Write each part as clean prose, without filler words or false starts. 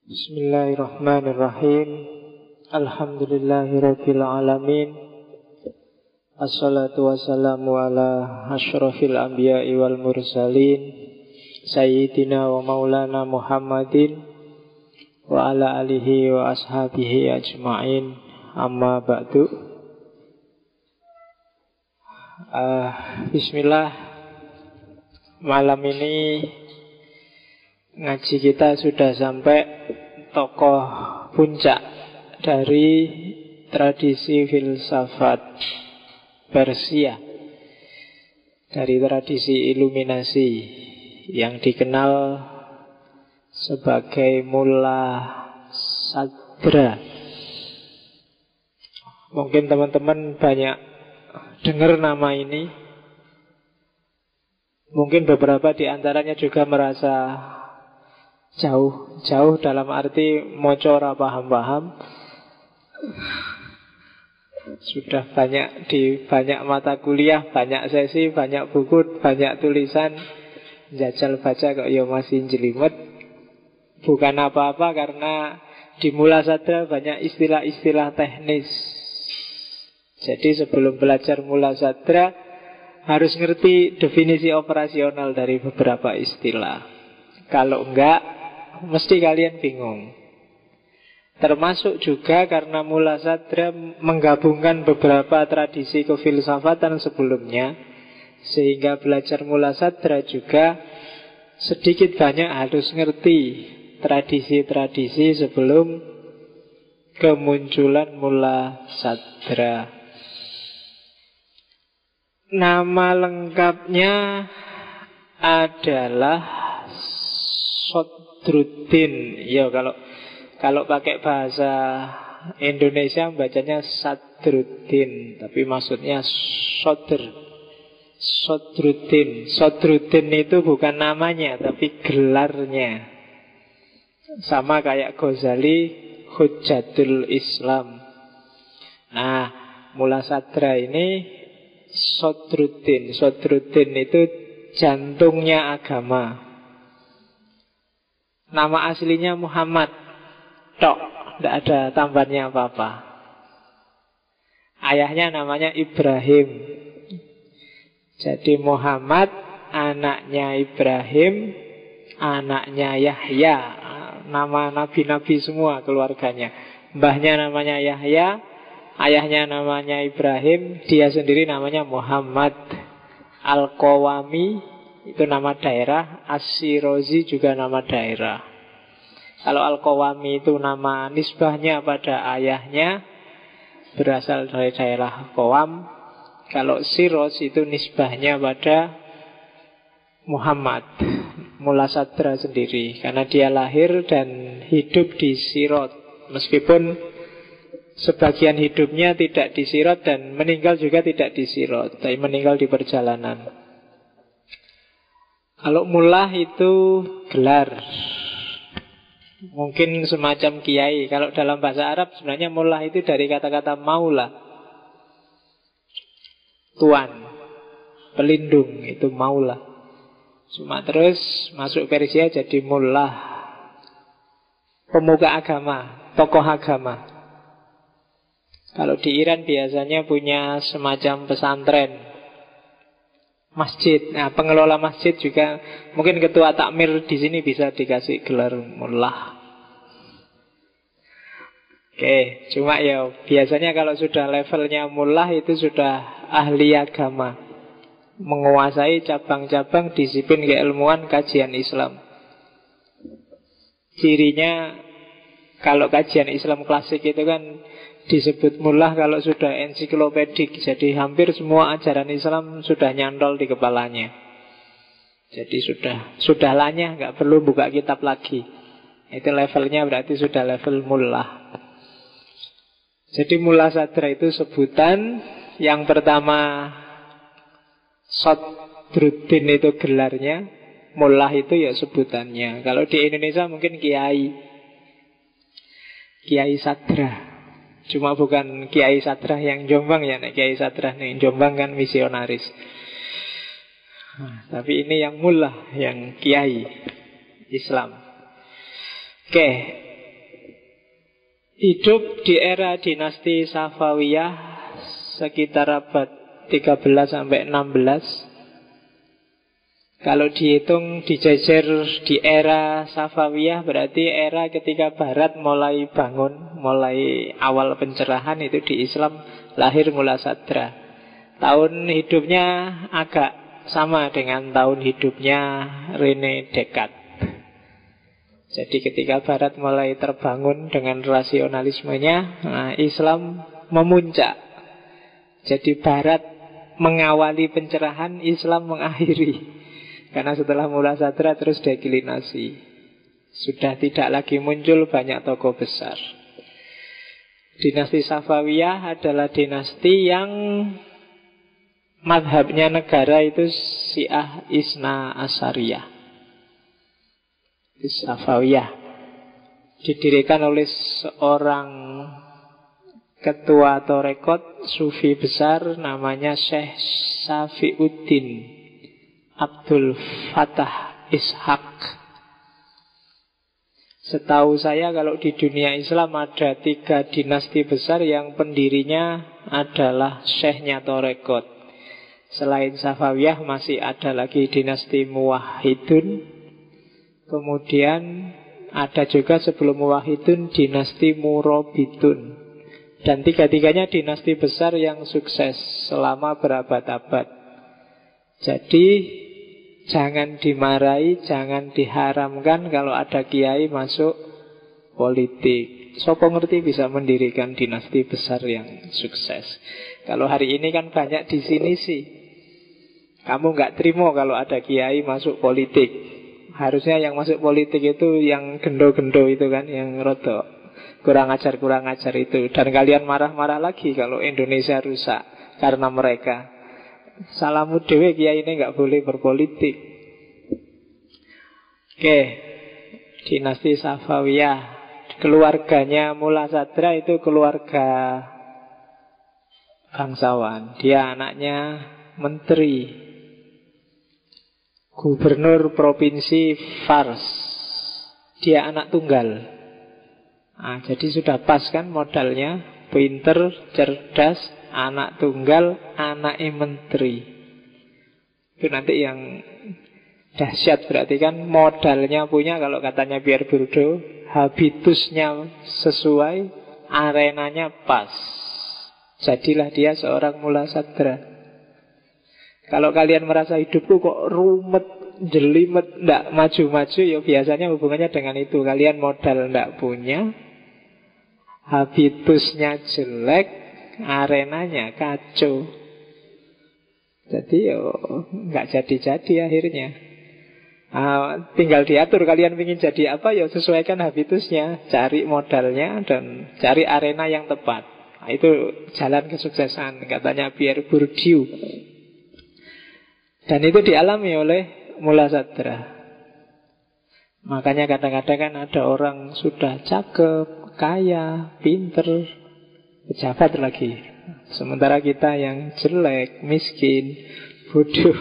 Bismillahirrahmanirrahim. Alhamdulillahirabbil alamin. Assalatu wassalamu ala asyrafil anbiya'i wal mursalin Sayyidina wa maulana Muhammadin wa ala alihi wa ashabihi ajma'in. Amma ba'du. Bismillah. Malam ini ngaji kita sudah sampai tokoh puncak dari tradisi filsafat Persia, dari tradisi iluminasi yang dikenal sebagai Mullah Sadra. Mungkin teman-teman banyak dengar nama ini. Mungkin beberapa di antaranya juga merasa jauh dalam arti moco ora paham-paham. Sudah banyak di banyak mata kuliah, banyak sesi, banyak buku, banyak tulisan, jajal baca kok ya masih jelimet. Bukan apa-apa karena di Mullah Sadra banyak istilah-istilah teknis. Jadi sebelum belajar Mullah Sadra harus ngerti definisi operasional dari beberapa istilah. Kalau enggak, mesti kalian bingung. Termasuk juga karena Mullah Sadra menggabungkan beberapa tradisi kefilsafatan sebelumnya, sehingga belajar Mullah Sadra juga sedikit banyak harus ngerti tradisi-tradisi sebelum kemunculan Mullah Sadra. Nama lengkapnya adalah Sadruddin. Ya, kalau pakai bahasa Indonesia bacanya Sadruddin, tapi maksudnya Sadruddin. Sadruddin itu bukan namanya, tapi gelarnya. Sama kayak Ghazali, Hujjatul Islam. Nah, Mullah Sadra ini Sadruddin. Sadruddin itu jantungnya agama. Nama aslinya Muhammad tok, tidak ada tambahannya apa-apa. Ayahnya namanya Ibrahim. Jadi Muhammad, anaknya Ibrahim, anaknya Yahya. Nama nabi-nabi semua keluarganya. Mbahnya namanya Yahya, ayahnya namanya Ibrahim, dia sendiri namanya Muhammad. Al-Qawami itu nama daerah, As-Sirozi juga nama daerah. Kalau Al-Qawami itu nama nisbahnya pada ayahnya, berasal dari daerah Qawam. Kalau Siroz itu nisbahnya pada Muhammad, Mullah Sadra sendiri, karena dia lahir dan hidup di Sirot. Meskipun sebagian hidupnya tidak di Sirot dan meninggal juga tidak di Sirot, tapi meninggal di perjalanan. Kalau mullah itu gelar, mungkin semacam kiai. Kalau dalam bahasa Arab sebenarnya mullah itu dari kata-kata maula, tuan, pelindung, itu maula. Cuma terus masuk Persia jadi mullah, pemuka agama, tokoh agama. Kalau di Iran biasanya punya semacam pesantren, masjid. Nah, pengelola masjid juga, mungkin ketua takmir di sini bisa dikasih gelar mullah. Oke, cuma ya biasanya kalau sudah levelnya mullah itu sudah ahli agama, menguasai cabang-cabang disiplin keilmuan kajian Islam. Cirinya kalau kajian Islam klasik itu kan disebut mullah kalau sudah ensiklopedik. Jadi hampir semua ajaran Islam sudah nyantol di kepalanya. Jadi sudah lanyah, nggak perlu buka kitab lagi. Itu levelnya berarti sudah level mullah. Jadi Mullah Sadra itu sebutan. Yang pertama Sadruddin itu gelarnya, mullah itu ya sebutannya. Kalau di Indonesia mungkin Kiai Sadra. Cuma bukan Kiai Sadra yang Jombang ya. Kiai Sadra yang Jombang kan misionaris. Tapi ini yang mullah, yang kiai Islam. Oke, hidup di era dinasti Safawiyah sekitar abad 13 sampai 16. Kalau dihitung dijejer di era Safawiyah berarti era ketika Barat mulai bangun, mulai awal pencerahan itu di Islam lahir Mula Sadra. Tahun hidupnya agak sama dengan tahun hidupnya René Descartes. Jadi ketika Barat mulai terbangun dengan rasionalismenya, Islam memuncak. Jadi Barat mengawali pencerahan, Islam mengakhiri. Karena setelah Mula Sadra terus deklinasi. Sudah tidak lagi muncul banyak tokoh besar. Dinasti Safawiyah adalah dinasti yang madhabnya negara itu Syiah Isna Asyariyah. Safawiyah didirikan oleh seorang ketua tarekat sufi besar namanya Syekh Safiuddin Abdul Fattah Ishaq. Setahu saya kalau di dunia Islam ada 3 dinasti besar yang pendirinya adalah syekhnya tarekat. Selain Safawiyah masih ada lagi dinasti Muwahhidun. Kemudian ada juga sebelum Muwahhidun dinasti Murabitun. Dan 3-tiganya dinasti besar yang sukses selama berabad-abad. Jadi jangan dimarahi, jangan diharamkan kalau ada kiai masuk politik. Sopo ngerti bisa mendirikan dinasti besar yang sukses. Kalau hari ini kan banyak di sini sih. Kamu nggak terima kalau ada kiai masuk politik. Harusnya yang masuk politik itu yang gendo-gendo itu kan, yang rodok kurang ajar itu. Dan kalian marah-marah lagi kalau Indonesia rusak karena mereka. Salamu dewe kiai ini nggak boleh berpolitik. Oke, dinasti Safawiyah, keluarganya Mula Sadra itu keluarga bangsawan. Dia anaknya menteri, gubernur provinsi Fars. Dia anak tunggal. Jadi sudah pas kan modalnya, pinter, cerdas, anak tunggal, anaknya menteri. Itu nanti yang dahsyat, berarti kan modalnya punya. Kalau katanya Pierre Bourdieu, habitusnya sesuai, arenanya pas. Jadilah dia seorang Mula Sadra. Kalau kalian merasa hidupku kok rumet, jelimet, ndak maju-maju, ya biasanya hubungannya dengan itu. Kalian modal ndak punya, habitusnya jelek, arenanya kacau. Jadi yo nggak jadi-jadi akhirnya. Tinggal diatur kalian ingin jadi apa, ya sesuaikan habitusnya, cari modalnya dan cari arena yang tepat. Itu jalan kesuksesan katanya Pierre Bourdieu. Dan itu dialami oleh Mula Sadra. Makanya kadang-kadang kan ada orang sudah cakep, kaya, pinter, pejabat lagi. Sementara kita yang jelek, miskin, bodoh.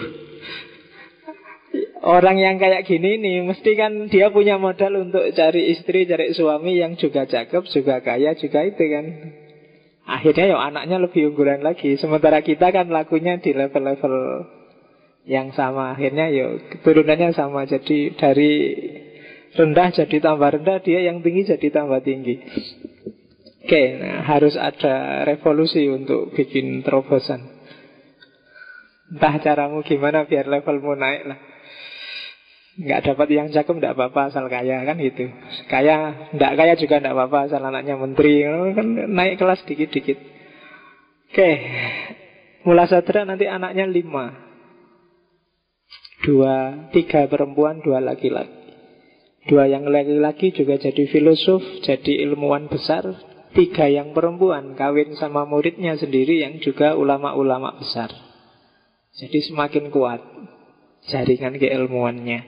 Orang yang kayak gini nih, mesti kan dia punya modal untuk cari istri, cari suami yang juga cakep, juga kaya, juga itu kan. Akhirnya ya anaknya lebih unggulan lagi. Sementara kita kan lakunya di level-level yang sama. Akhirnya ya keturunannya sama. Jadi dari rendah jadi tambah rendah, dia yang tinggi jadi tambah tinggi. Oke, nah harus ada revolusi untuk bikin terobosan. Entah caramu gimana biar levelmu naik lah. Nggak dapat yang cakep nggak apa-apa asal kaya kan gitu. Kaya, nggak kaya juga nggak apa-apa asal anaknya menteri kan, naik kelas dikit-dikit. Oke, Mula Sadra nanti anaknya 5. 3 perempuan, 2 laki-laki. 2 yang laki-laki juga jadi filosof, jadi ilmuwan besar. 3 yang perempuan kawin sama muridnya sendiri yang juga ulama-ulama besar. Jadi semakin kuat jaringan keilmuannya.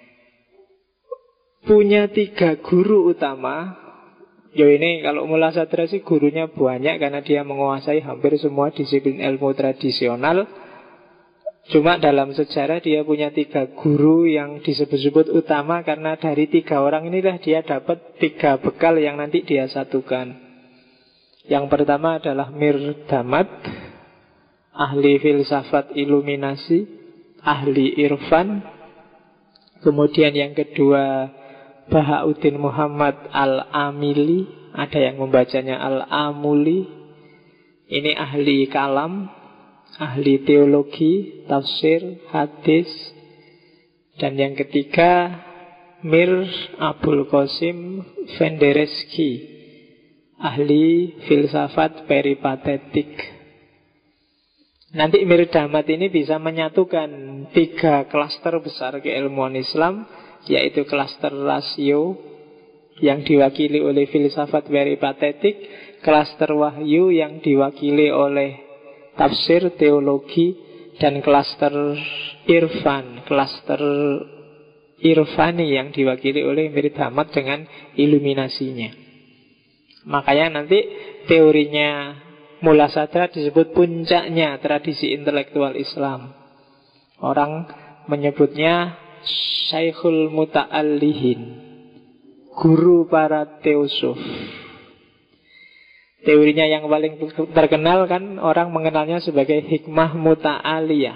Punya 3 guru utama. Ini kalau Mula Sadra sih gurunya banyak karena dia menguasai hampir semua disiplin ilmu tradisional. Cuma dalam sejarah dia punya 3 guru yang disebut-sebut utama, karena dari 3 orang inilah dia dapat 3 bekal yang nanti dia satukan. Yang pertama adalah Mirdamad, ahli filsafat iluminasi, ahli irfan. Kemudian yang kedua Bahauddin Muhammad Al-Amili, ada yang membacanya Al-Amuli. Ini ahli kalam, ahli teologi, tafsir, hadis. Dan yang ketiga Mir Abul Qasim Penderecki, ahli filsafat peripatetik. Nanti Mirdamad ini bisa menyatukan 3 klaster besar keilmuan Islam, yaitu klaster rasio yang diwakili oleh filsafat peripatetik, klaster wahyu yang diwakili oleh tafsir, teologi, dan klaster irfan, klaster irfani yang diwakili oleh Mirdamad dengan iluminasinya. Makanya nanti teorinya Mula Sadra disebut puncaknya tradisi intelektual Islam. Orang menyebutnya Syekhul Muta'allihin, guru para teosuf. Teorinya yang paling terkenal kan orang mengenalnya sebagai hikmah muta'aliyah.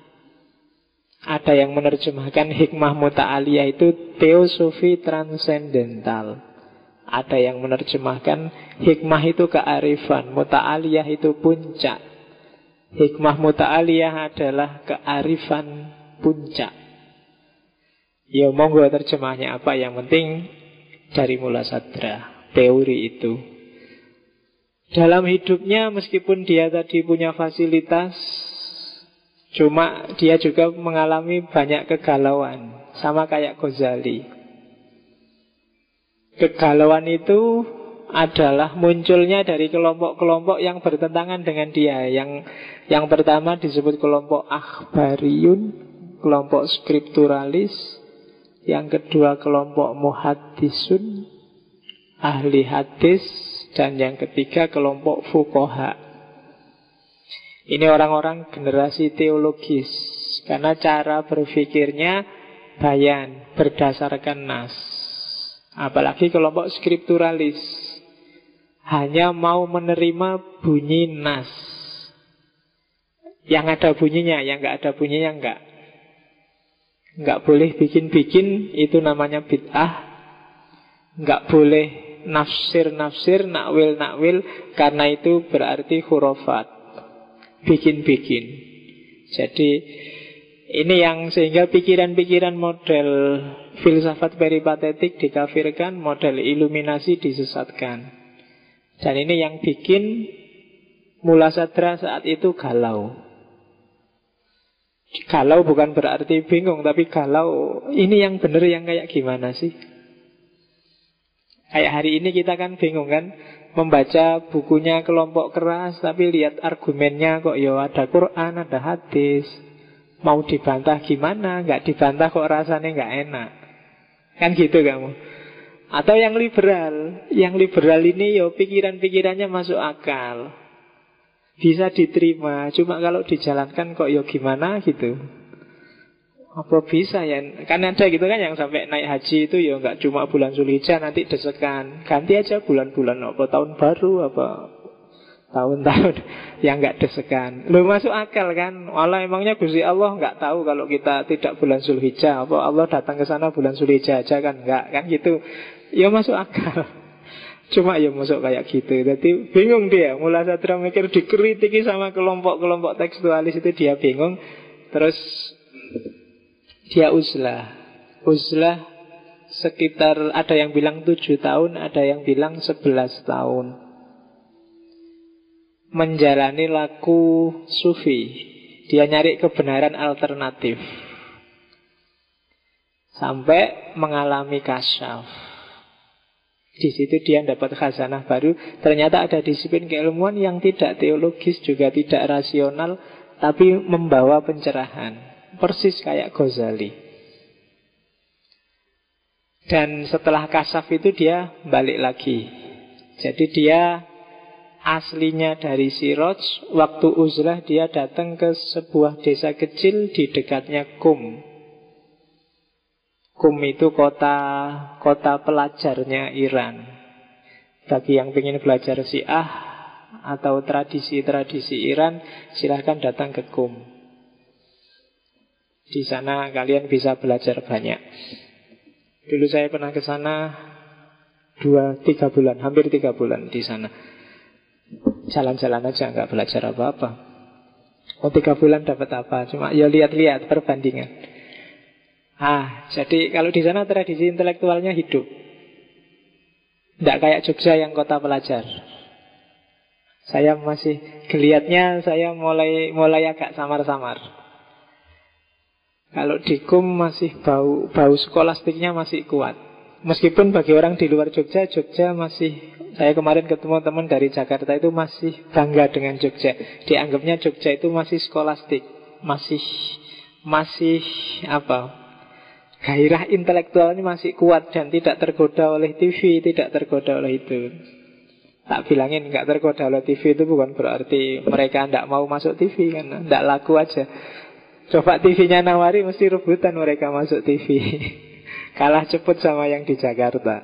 Ada yang menerjemahkan hikmah muta'aliyah itu teosofi transendental. Ada yang menerjemahkan hikmah itu kearifan, muta'aliyah itu puncak. Hikmah muta'aliyah adalah kearifan puncak. Ya monggo terjemahnya apa, yang penting dari Mula Sadra, teori itu. Dalam hidupnya meskipun dia tadi punya fasilitas, cuma dia juga mengalami banyak kegalauan, sama kayak Ghazali. Kegalauan itu adalah munculnya dari kelompok-kelompok yang bertentangan dengan dia. Yang pertama disebut kelompok akhbariyun, kelompok skripturalis. Yang kedua kelompok muhaddisun, ahli hadis. Dan yang ketiga kelompok fuqaha. Ini orang-orang generasi teologis, karena cara berpikirnya bayan, berdasarkan nas. Apalagi kelompok skripturalis, hanya mau menerima bunyi nas. Yang ada bunyinya, yang nggak ada bunyinya nggak. Nggak boleh bikin-bikin, itu namanya bid'ah. Nggak boleh nafsir-nafsir, nakwil-nakwil, karena itu berarti khurafat, bikin-bikin. Jadi ini yang sehingga pikiran-pikiran model filsafat peripatetik dikafirkan, model iluminasi disesatkan. Dan ini yang bikin Mula Sadra saat itu galau. Galau bukan berarti bingung, tapi galau, ini yang benar yang kayak gimana sih? Kayak hari ini kita kan bingung kan, membaca bukunya kelompok keras, tapi lihat argumennya kok ya ada Quran, ada hadis. Mau dibantah gimana? Nggak dibantah kok rasanya nggak enak. Kan gitu kamu. Atau yang liberal. Yang liberal ini ya pikiran-pikirannya masuk akal, bisa diterima. Cuma kalau dijalankan kok ya gimana gitu. Apa bisa ya? Kan ada gitu kan yang sampai naik haji itu ya nggak cuma bulan Zulhijjah, nanti desekan. Ganti aja bulan-bulan apa tahun baru apa tahun-tahun yang nggak desekan. Lu masuk akal kan? Walau emangnya Gusti Allah nggak tahu kalau kita tidak bulan Zulhijjah? Apa Allah datang ke sana bulan Zulhijjah aja kan? Nggak kan gitu? Ya masuk akal. Cuma ya masuk kayak gitu. Jadi bingung dia. Mula Sadra mikir, dikritiki sama kelompok-kelompok tekstualis itu dia bingung. Terus dia uzlah. Uzlah sekitar, ada yang bilang 7 tahun, ada yang bilang 11 tahun. Menjalani laku sufi. Dia nyari kebenaran alternatif sampai mengalami kasyaf. Di situ dia dapat khazanah baru. Ternyata ada disiplin keilmuan yang tidak teologis, juga tidak rasional, tapi membawa pencerahan. Persis kayak Ghazali. Dan setelah kasyaf itu dia balik lagi. Jadi dia aslinya dari Siraj. Waktu uzlah dia datang ke sebuah desa kecil di dekatnya Qum. Qum itu kota pelajarnya Iran. Bagi yang ingin belajar Syiah atau tradisi-tradisi Iran, silahkan datang ke Qum. Di sana kalian bisa belajar banyak. Dulu saya pernah ke sana 2-3 bulan, hampir 3 bulan di sana. Jalan-jalan aja, nggak belajar apa-apa. 3 bulan dapat apa? Cuma ya lihat-lihat perbandingan. Jadi kalau di sana tradisi intelektualnya hidup. Tidak kayak Jogja yang kota pelajar. Saya masih geliatnya, saya mulai agak samar-samar. Kalau di Qum masih bau skolastiknya masih kuat. Meskipun bagi orang di luar Jogja masih, saya kemarin ketemu teman dari Jakarta itu masih bangga dengan Jogja. Dianggapnya Jogja itu masih skolastik, masih gairah intelektualnya masih kuat dan tidak tergoda oleh TV, tidak tergoda oleh itu. Tak bilangin nggak tergoda oleh TV itu bukan berarti mereka tidak mau masuk TV, kan tidak laku aja. Coba TV-nya nawari mesti rebutan mereka masuk TV. Kalah cepet sama yang di Jakarta.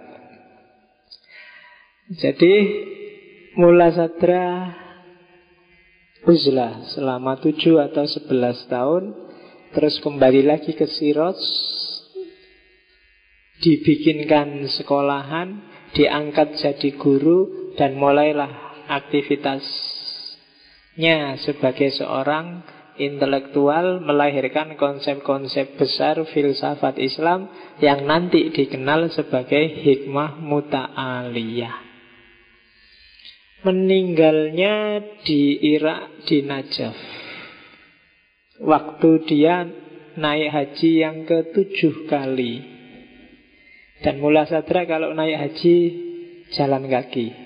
Jadi Mula Sadra uzlah selama 7 atau 11 tahun. Terus kembali lagi ke Siraj, dibikinkan sekolahan, diangkat jadi guru, dan mulailah aktivitasnya sebagai seorang intelektual, melahirkan konsep-konsep besar filsafat Islam yang nanti dikenal sebagai hikmah muta'aliyah. Meninggalnya di Irak, di Najaf, waktu dia naik haji yang ke-7 kali. Dan Mula Sadra kalau naik haji jalan kaki.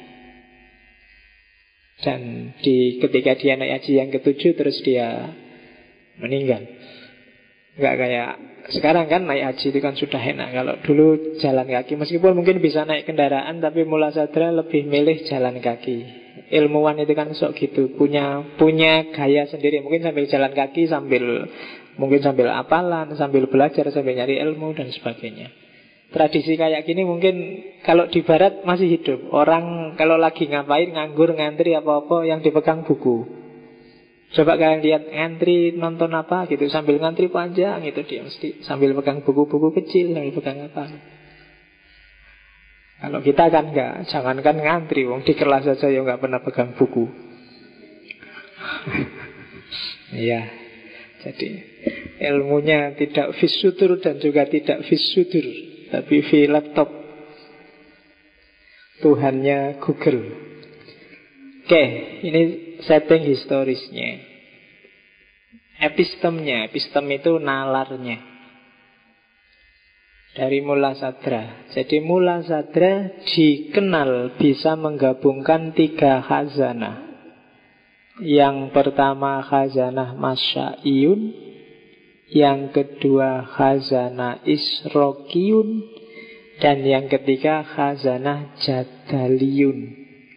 Dan ketika dia naik haji yang ke-7 terus dia meninggal. Nggak kayak sekarang kan naik haji itu kan sudah enak. Kalau dulu jalan kaki, meskipun mungkin bisa naik kendaraan, tapi Mula Sadra lebih milih jalan kaki. Ilmuwan itu kan sok gitu, punya gaya sendiri. Mungkin sambil jalan kaki, sambil apalan, sambil belajar, sambil nyari ilmu dan sebagainya. Tradisi kayak gini mungkin kalau di barat masih hidup. Orang kalau lagi ngapain, nganggur, ngantri apa-apa, yang dipegang buku. Coba kalian lihat ngantri nonton apa gitu, sambil ngantri panjang itu dia mesti sambil pegang buku-buku kecil, sambil pegang apa. Kalau kita kan enggak, jangankan ngantri, wong di kelas saja ya enggak pernah pegang buku. Iya. Jadi ilmunya tidak fisudur dan juga tidak fisudur, tapi di laptop. Tuhannya Google. Oke, ini setting historisnya. Epistemnya, epistem itu nalarnya. Dari Mula Sadra. Jadi Mula Sadra dikenal bisa menggabungkan 3 khazanah. Yang pertama khazanah Masya'iyun, yang kedua khazanah Israqiyun, dan yang ketiga khazanah Jadaliyun.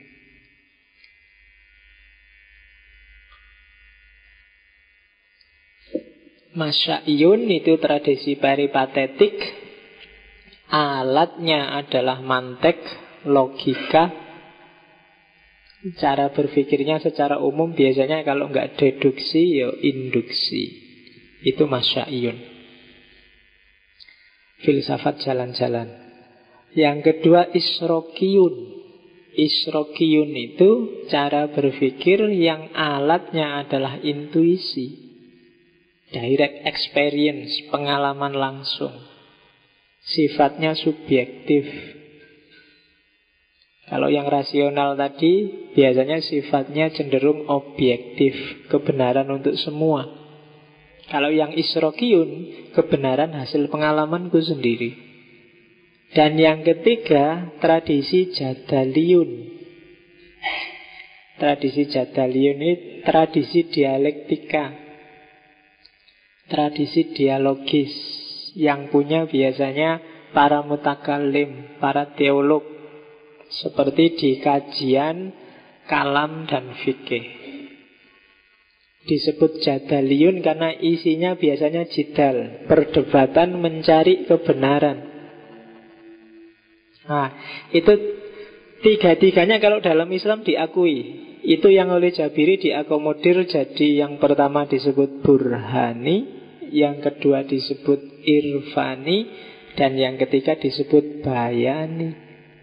Masya'iyun itu tradisi peripatetik. Alatnya adalah mantek, logika. Cara berpikirnya secara umum biasanya kalau nggak deduksi ya induksi. Itu Masya'iyun, filsafat jalan-jalan. Yang kedua Israqiyun. Israqiyun itu cara berpikir yang alatnya adalah intuisi, direct experience, pengalaman langsung. Sifatnya subjektif. Kalau yang rasional tadi biasanya sifatnya cenderung objektif, kebenaran untuk semua. Kalau yang Israqiyun, kebenaran hasil pengalamanku sendiri. Dan yang ketiga, tradisi Jadaliyun. Tradisi Jadaliyun ini tradisi dialektika, tradisi dialogis, yang punya biasanya para mutakallim, para teolog. Seperti di kajian kalam dan fikih. Disebut jadaliyun karena isinya biasanya jidal, perdebatan mencari kebenaran. Nah, itu tiga-tiganya kalau dalam Islam diakui. Itu yang oleh Jabiri diakomodir jadi yang pertama disebut burhani, yang kedua disebut irfani, dan yang ketiga disebut bayani.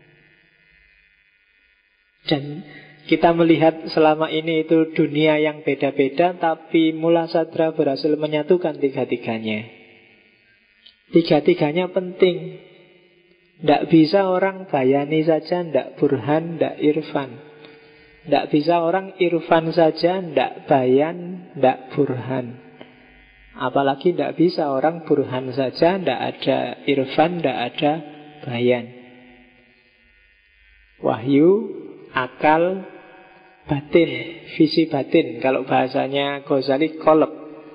Dan kita melihat selama ini itu dunia yang beda-beda, tapi Mula Sadra berhasil menyatukan tiga-tiganya. Tiga-tiganya penting. Tidak bisa orang bayani saja, tidak burhan, tidak irfan. Tidak bisa orang irfan saja, tidak bayan, tidak burhan. Apalagi tidak bisa orang burhan saja, tidak ada irfan, tidak ada bayan. Wahyu, akal, batin, visi batin. Kalau bahasanya Ghazali, kolab.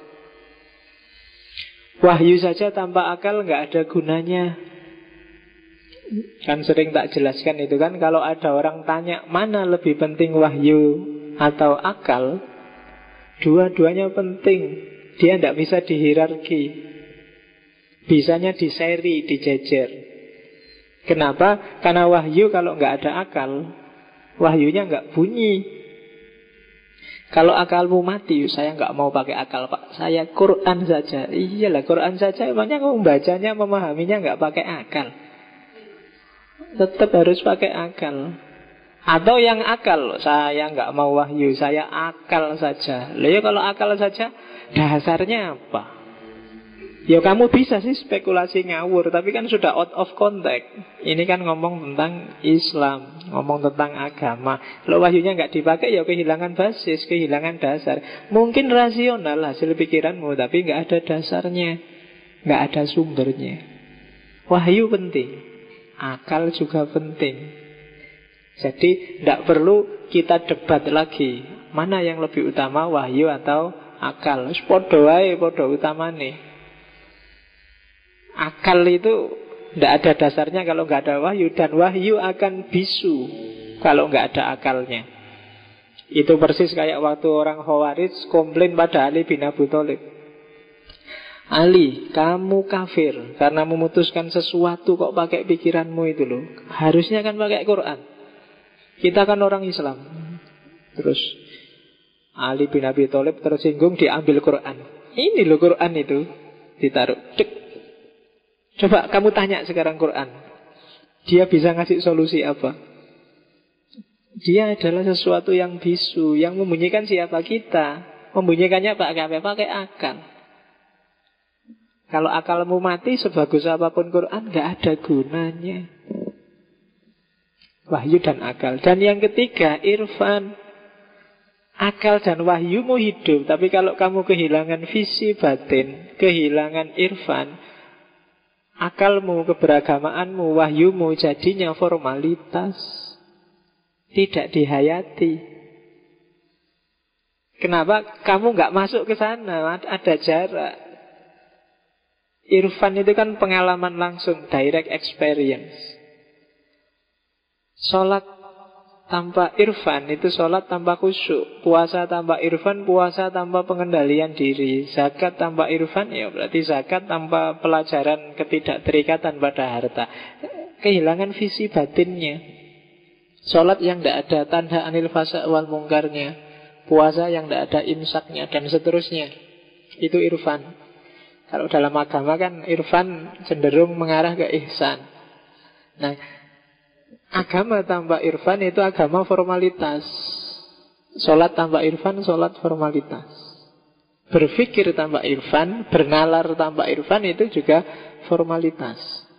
Wahyu saja tanpa akal nggak ada gunanya. Kan sering tak jelaskan itu kan, kalau ada orang tanya mana lebih penting wahyu atau akal, dua-duanya penting. Dia tidak bisa dihierarki. Bisanya diseri, dijejer. Kenapa? Karena wahyu kalau nggak ada akal, wahyunya nggak bunyi. Kalau akalmu mati, saya nggak mau pakai akal Pak, saya Quran saja. Iyalah Quran saja, emangnya kamu membacanya, memahaminya nggak pakai akal? Tetap harus pakai akal. Atau yang akal, saya nggak mau wahyu, saya akal saja. Loh ya kalau akal saja, dasarnya apa? Ya kamu bisa sih spekulasi ngawur, tapi kan sudah out of context. Ini kan ngomong tentang Islam, ngomong tentang agama. Kalau wahyunya nggak dipakai, ya kehilangan basis, kehilangan dasar. Mungkin rasional hasil pikiranmu, tapi nggak ada dasarnya, nggak ada sumbernya. Wahyu penting, akal juga penting. Jadi tidak perlu kita debat lagi mana yang lebih utama, wahyu atau akal. Podo wae, podo utamane. Akal itu tidak ada dasarnya kalau nggak ada wahyu, dan wahyu akan bisu kalau nggak ada akalnya. Itu persis kayak waktu orang Khawarij komplain pada Ali bin Abi Thalib. Ali, kamu kafir karena memutuskan sesuatu kok pakai pikiranmu itu loh. Harusnya kan pakai Quran. Kita kan orang Islam. Terus Ali bin Abi Thalib tersinggung, diambil Quran. Ini loh Quran itu, ditaruh. Cek. Coba kamu tanya sekarang Quran, dia bisa ngasih solusi apa? Dia adalah sesuatu yang bisu. Yang membunyikan siapa? Kita. Membunyikannya pakai akal. Kalau akalmu mati, sebagus apapun Quran gak ada gunanya. Wahyu dan akal. Dan yang ketiga, irfan. Akal dan wahyumu hidup, tapi kalau kamu kehilangan visi batin, kehilangan irfan, akalmu, keberagamaanmu, wahyumu jadinya formalitas, tidak dihayati. Kenapa? Kamu gak masuk ke sana, ada jarak. Irfan itu kan pengalaman langsung, direct experience. Sholat tanpa irfan itu sholat tanpa khusyuk. Puasa tanpa irfan, puasa tanpa pengendalian diri. Zakat tanpa irfan, ya berarti zakat tanpa pelajaran ketidakterikatan pada harta. Kehilangan visi batinnya. Sholat yang tidak ada tanda anil fasa wal mungkarnya, puasa yang tidak ada imsaknya, dan seterusnya. Itu irfan. Kalau dalam agama kan irfan cenderung mengarah ke ihsan. Nah, agama tanpa irfan itu agama formalitas. Sholat tanpa irfan, sholat formalitas. Berpikir tanpa irfan, bernalar tanpa irfan itu juga formalitas.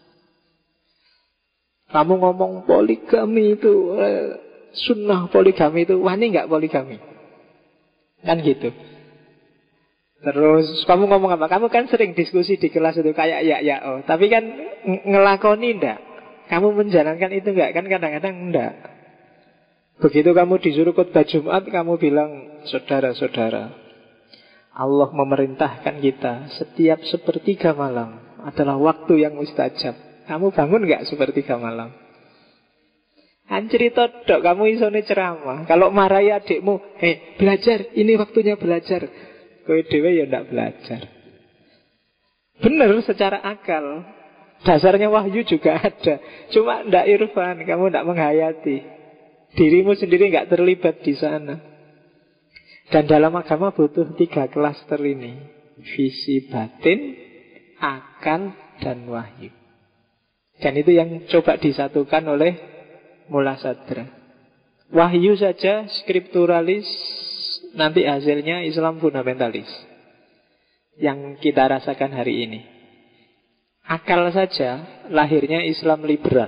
Kamu ngomong poligami itu sunnah, poligami itu wani nggak poligami? Kan gitu. Terus kamu ngomong apa? Kamu kan sering diskusi di kelas itu kayak ya, tapi kan ngelakoni ndak? Kamu menjalankan itu enggak? Kan kadang-kadang enggak. Begitu kamu disuruh khutbah Jumat, kamu bilang, saudara-saudara, Allah memerintahkan kita setiap sepertiga malam adalah waktu yang mustajab. Kamu bangun enggak sepertiga malam? Kan cerita dok, kamu isone ceramah. Kalau marahi adikmu, belajar, ini waktunya belajar. Kowe dhewe ya ndak belajar. Bener secara akal. Dasarnya wahyu juga ada. Cuma ndak irfan, kamu ndak menghayati. Dirimu sendiri nggak terlibat di sana. Dan dalam agama butuh 3 klaster ini. Visi batin, akal, dan wahyu. Dan itu yang coba disatukan oleh Mula Sadra. Wahyu saja skripturalis, nanti hasilnya Islam fundamentalis. Yang kita rasakan hari ini. Akal saja lahirnya Islam liberal.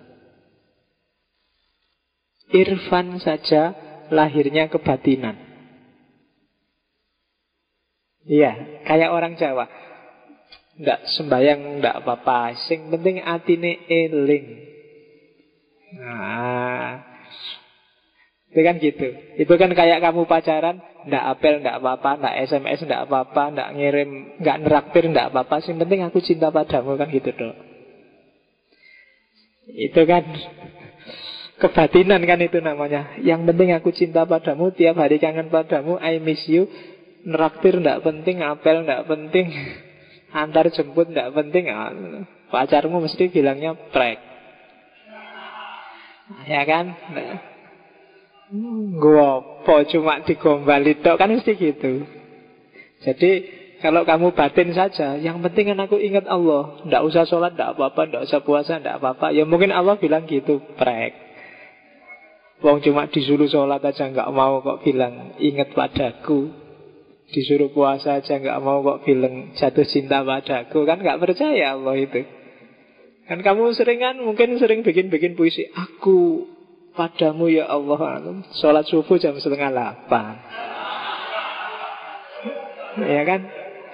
Irfan saja lahirnya kebatinan. Iya, kayak orang Jawa. Ndak sembayang ndak apa-apa, sing penting atine eling. Nah, itu kan gitu. Itu kan kayak kamu pacaran, ndak apel ndak apa-apa, ndak SMS ndak apa-apa, ndak ngirim, ndak neraktir ndak apa-apa, sing penting aku cinta padamu, kan gitu dong. Itu kan kebatinan kan itu namanya. Yang penting aku cinta padamu, tiap hari kangen padamu, I miss you. Neraktir ndak penting, apel ndak penting, antar jemput ndak penting. Pacarmu mesti bilangnya prek. Ya kan? Gua apa cuma digombali tok, kan mesti gitu. Jadi kalau kamu batin saja, yang penting kan aku ingat Allah. Ndak usah sholat ndak apa-apa, ndak usah puasa ndak apa-apa. Ya mungkin Allah bilang gitu, prek. Wong cuma disuruh sholat aja nggak mau kok bilang ingat padaku. Disuruh puasa aja nggak mau kok bilang jatuh cinta padaku. Kan nggak percaya Allah itu. Kan kamu mungkin sering bikin puisi. Aku padamu ya Allah. Sholat subuh jam 7:30. Ya kan?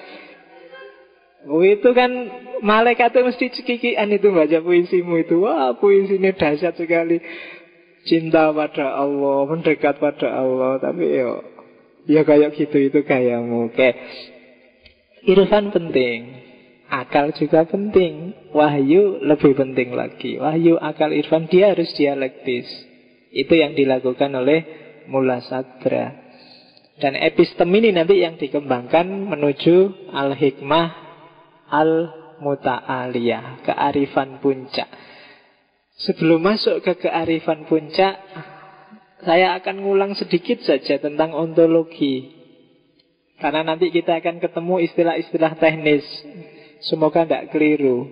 Itu kan malaikat itu mesti cekikian itu baca puisimu itu. Wah, puisinya dahsyat sekali. Cinta pada Allah, mendekat pada Allah. Tapi ya kayak gitu, itu kayamu. Oke. Irfan penting, akal juga penting, wahyu lebih penting lagi. Wahyu, akal, irfan dia harus dialektis. Itu yang dilakukan oleh Mula Sadra. Dan epistem ini nanti yang dikembangkan menuju al-hikmah al-muta'aliyah, kearifan puncak. Sebelum masuk ke kearifan puncak, saya akan ngulang sedikit saja tentang ontologi. Karena nanti kita akan ketemu istilah-istilah teknis. Semoga tidak keliru.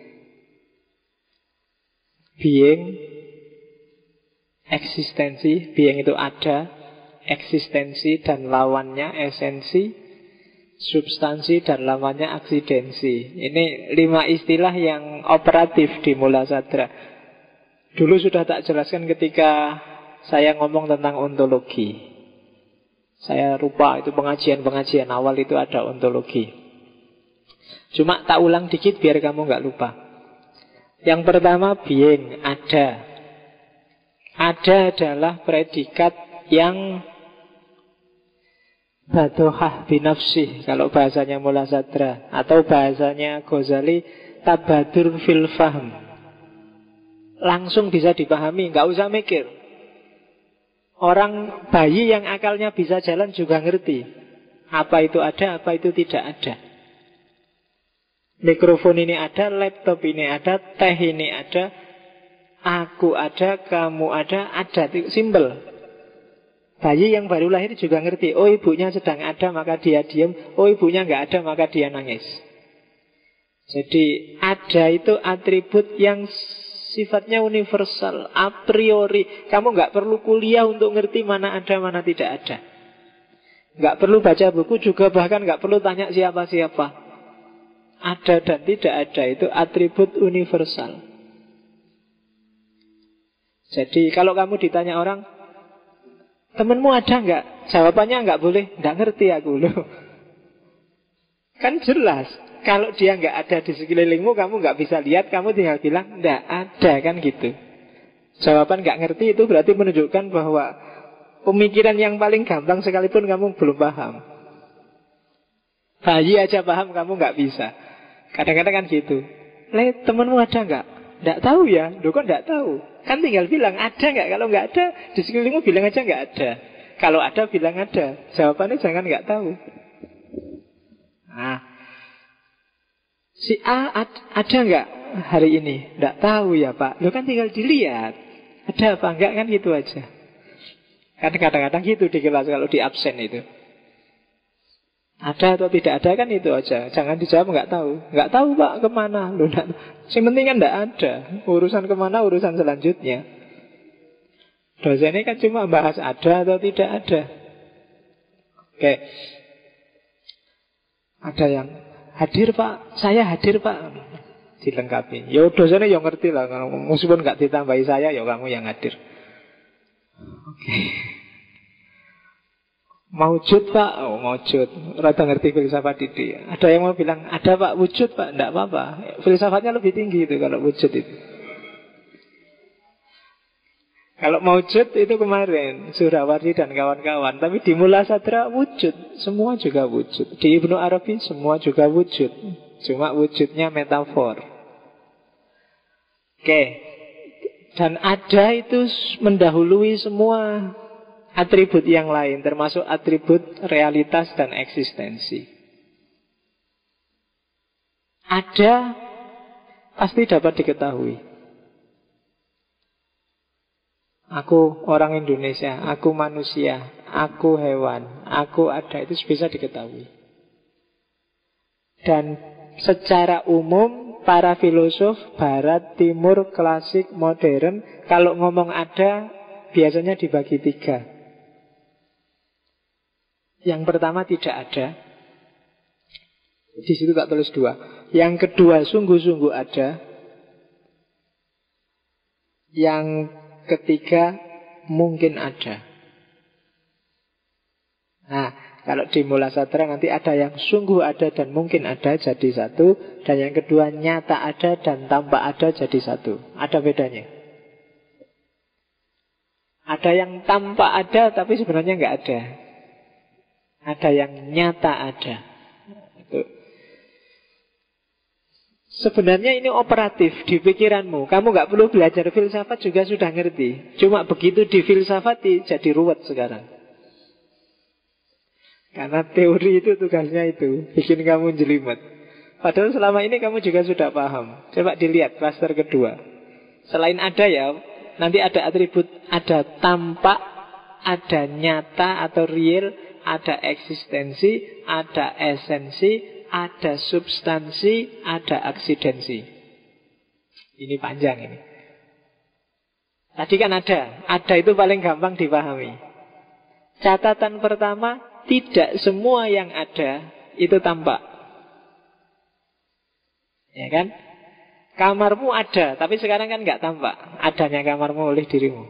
Being, eksistensi. Being itu ada, eksistensi dan lawannya esensi, substansi dan lawannya aksidensi. Ini 5 istilah yang operatif di Mula Sadra. Dulu sudah tak jelaskan ketika saya ngomong tentang ontologi. Saya lupa itu pengajian awal itu ada ontologi. Cuma tak ulang dikit biar kamu gak lupa. Yang pertama being, ada. Ada adalah predikat yang badohah binafsih, kalau bahasanya Mula Sadra. Atau bahasanya Ghazali, tabadur fil fahm. Langsung bisa dipahami, gak usah mikir. Orang bayi yang akalnya bisa jalan juga ngerti apa itu ada, apa itu tidak ada. Mikrofon ini ada, laptop ini ada, teh ini ada, aku ada, kamu ada, simple. Bayi yang baru lahir juga ngerti. Oh, ibunya sedang ada maka dia diam. Oh, ibunya gak ada maka dia nangis. Jadi ada itu atribut yang sifatnya universal, a priori. Kamu nggak perlu kuliah untuk ngerti mana ada, mana tidak ada. Nggak perlu baca buku juga, bahkan nggak perlu tanya siapa-siapa. Ada dan tidak ada itu atribut universal. Jadi kalau kamu ditanya orang, temenmu ada nggak? Jawabannya nggak boleh, nggak ngerti aku loh. Kan jelas. Kalau dia nggak ada di sekelilingmu, kamu nggak bisa lihat, kamu tinggal bilang nggak ada, kan gitu. Jawaban nggak ngerti itu berarti menunjukkan bahwa pemikiran yang paling gampang sekalipun kamu belum paham. Bayi aja paham, kamu nggak bisa. Kadang-kadang kan gitu. Temenmu ada nggak? Nggak tahu ya. Loh kok nggak tahu? Kan tinggal bilang ada nggak? Kalau nggak ada, di sekelilingmu bilang aja nggak ada. Kalau ada, bilang ada. Jawabannya jangan nggak tahu. Nah, si A ada nggak hari ini? Nggak tahu ya Pak. Loh kan tinggal dilihat. Ada apa enggak kan gitu aja. Kan kadang-kadang gitu di kelas kalau di absen itu. Ada atau tidak ada kan itu aja. Jangan dijawab nggak tahu. Nggak tahu Pak kemana. Loh, yang penting kan nggak ada. Urusan kemana urusan selanjutnya. Dosennya kan cuma bahas ada atau tidak ada. Oke. Ada yang hadir Pak. Saya hadir Pak. Dilengkapi. Ya dosennya yang ngerti lah. Meskipun nggak ditambahi saya, ya kamu yang hadir. Oke. Maujud Pak. Oh maujud. Rada ngerti filsafat itu. Ada yang mau bilang ada Pak wujud Pak. Tidak apa-apa. Filsafatnya lebih tinggi itu kalau wujud itu. Kalau maujud itu kemarin Surawardi dan kawan-kawan. Tapi di Mula Sadra wujud. Semua juga wujud. Di Ibnu Arabi semua juga wujud. Cuma wujudnya metafor. Oke. Dan ada itu mendahului semua atribut yang lain, termasuk atribut realitas dan eksistensi. Ada pasti dapat diketahui. Aku orang Indonesia, aku manusia, aku hewan, aku ada, itu bisa diketahui. Dan secara umum para filosof barat, timur, klasik, modern, kalau ngomong ada biasanya dibagi 3. Yang pertama tidak ada. Di situ tak tulis 2. Yang kedua sungguh-sungguh ada. Yang ketiga mungkin ada. Nah, kalau di Mula Sadra nanti ada yang sungguh ada dan mungkin ada jadi 1. Dan yang kedua nyata ada dan tampak ada jadi 1. Ada bedanya. Ada yang tampak ada tapi sebenarnya nggak ada. Ada yang nyata ada. Itu. Sebenarnya ini operatif di pikiranmu. Kamu nggak perlu belajar filsafat juga sudah ngerti. Cuma begitu difilsafati jadi ruwet sekarang. Karena teori itu tugasnya itu bikin kamu jelimet. Padahal selama ini kamu juga sudah paham. Coba dilihat klaster kedua. Selain ada ya, nanti ada atribut, ada tampak, ada nyata atau real, ada eksistensi, ada esensi, ada substansi, ada aksidensi. Ini panjang ini. Tadi kan ada. Ada itu paling gampang dipahami. Catatan pertama, tidak semua yang ada itu tampak. Ya kan? Kamarmu ada, tapi sekarang kan nggak tampak adanya kamarmu oleh dirimu.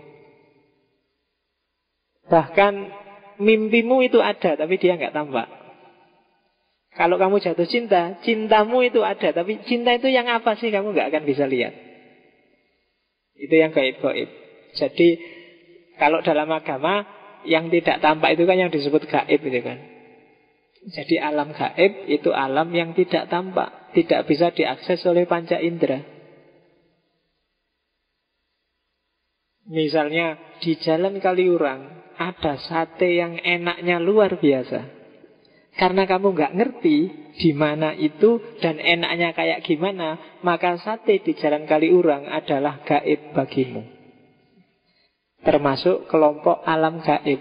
Bahkan mimpimu itu ada, tapi dia nggak tampak. Kalau kamu jatuh cinta, cintamu itu ada, tapi cinta itu yang apa sih kamu nggak akan bisa lihat. Itu yang gaib-gaib. Jadi kalau dalam agama yang tidak tampak itu kan yang disebut gaib itu kan. Jadi alam gaib itu alam yang tidak tampak, tidak bisa diakses oleh panca indera. Misalnya di Jalan Kaliurang ada sate yang enaknya luar biasa. Karena kamu nggak ngerti di mana itu dan enaknya kayak gimana, maka sate di Jalan Kaliurang adalah gaib bagimu. Termasuk kelompok alam gaib.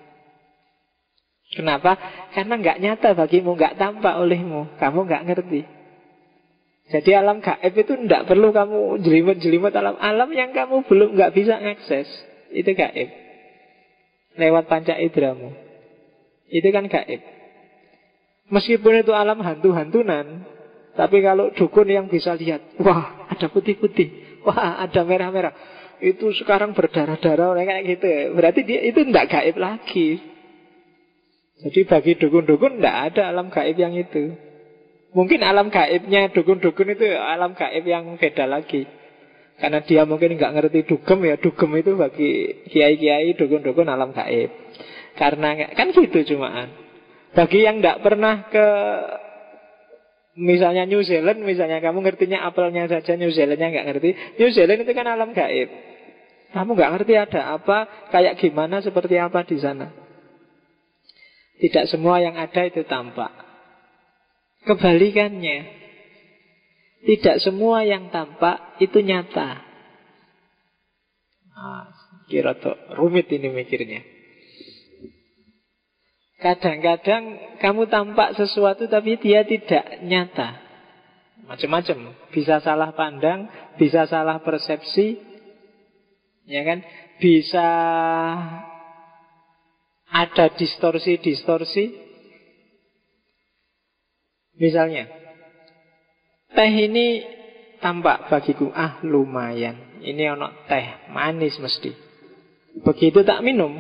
Kenapa? Karena nggak nyata bagimu, nggak tampak olehmu, kamu nggak ngerti. Jadi alam gaib itu tidak perlu kamu jelimet-jelimet alam yang kamu belum nggak bisa akses. Itu gaib. Lewat panca indramu. Itu kan gaib. Meskipun itu alam hantu-hantunan, tapi kalau dukun yang bisa lihat, wah ada putih-putih, wah ada merah-merah, itu sekarang berdarah-darah kayak gitu, berarti dia itu tidak gaib lagi. Jadi bagi dukun-dukun tidak ada alam gaib yang itu. Mungkin alam gaibnya dukun-dukun itu alam gaib yang beda lagi. Karena dia mungkin nggak ngerti dugem ya, dugem itu bagi kiai-kiai dukun-dukun alam gaib. Karena kan gitu cumaan. Bagi yang tidak pernah ke Misalnya New Zealand, misalnya kamu ngertinya apelnya saja, New Zealandnya nggak ngerti. New Zealand itu kan alam gaib. Kamu nggak ngerti ada apa, kayak gimana, seperti apa di sana. Tidak semua yang ada itu tampak. Kebalikannya, tidak semua yang tampak itu nyata. Kira tuh rumit ini mikirnya. Kadang-kadang kamu tampak sesuatu tapi dia tidak nyata. Macam-macam. Bisa salah pandang, bisa salah persepsi, ya kan? Bisa ada distorsi-distorsi. Misalnya, teh ini tampak bagiku, lumayan. Ini ono teh, manis mesti. Begitu tak minum,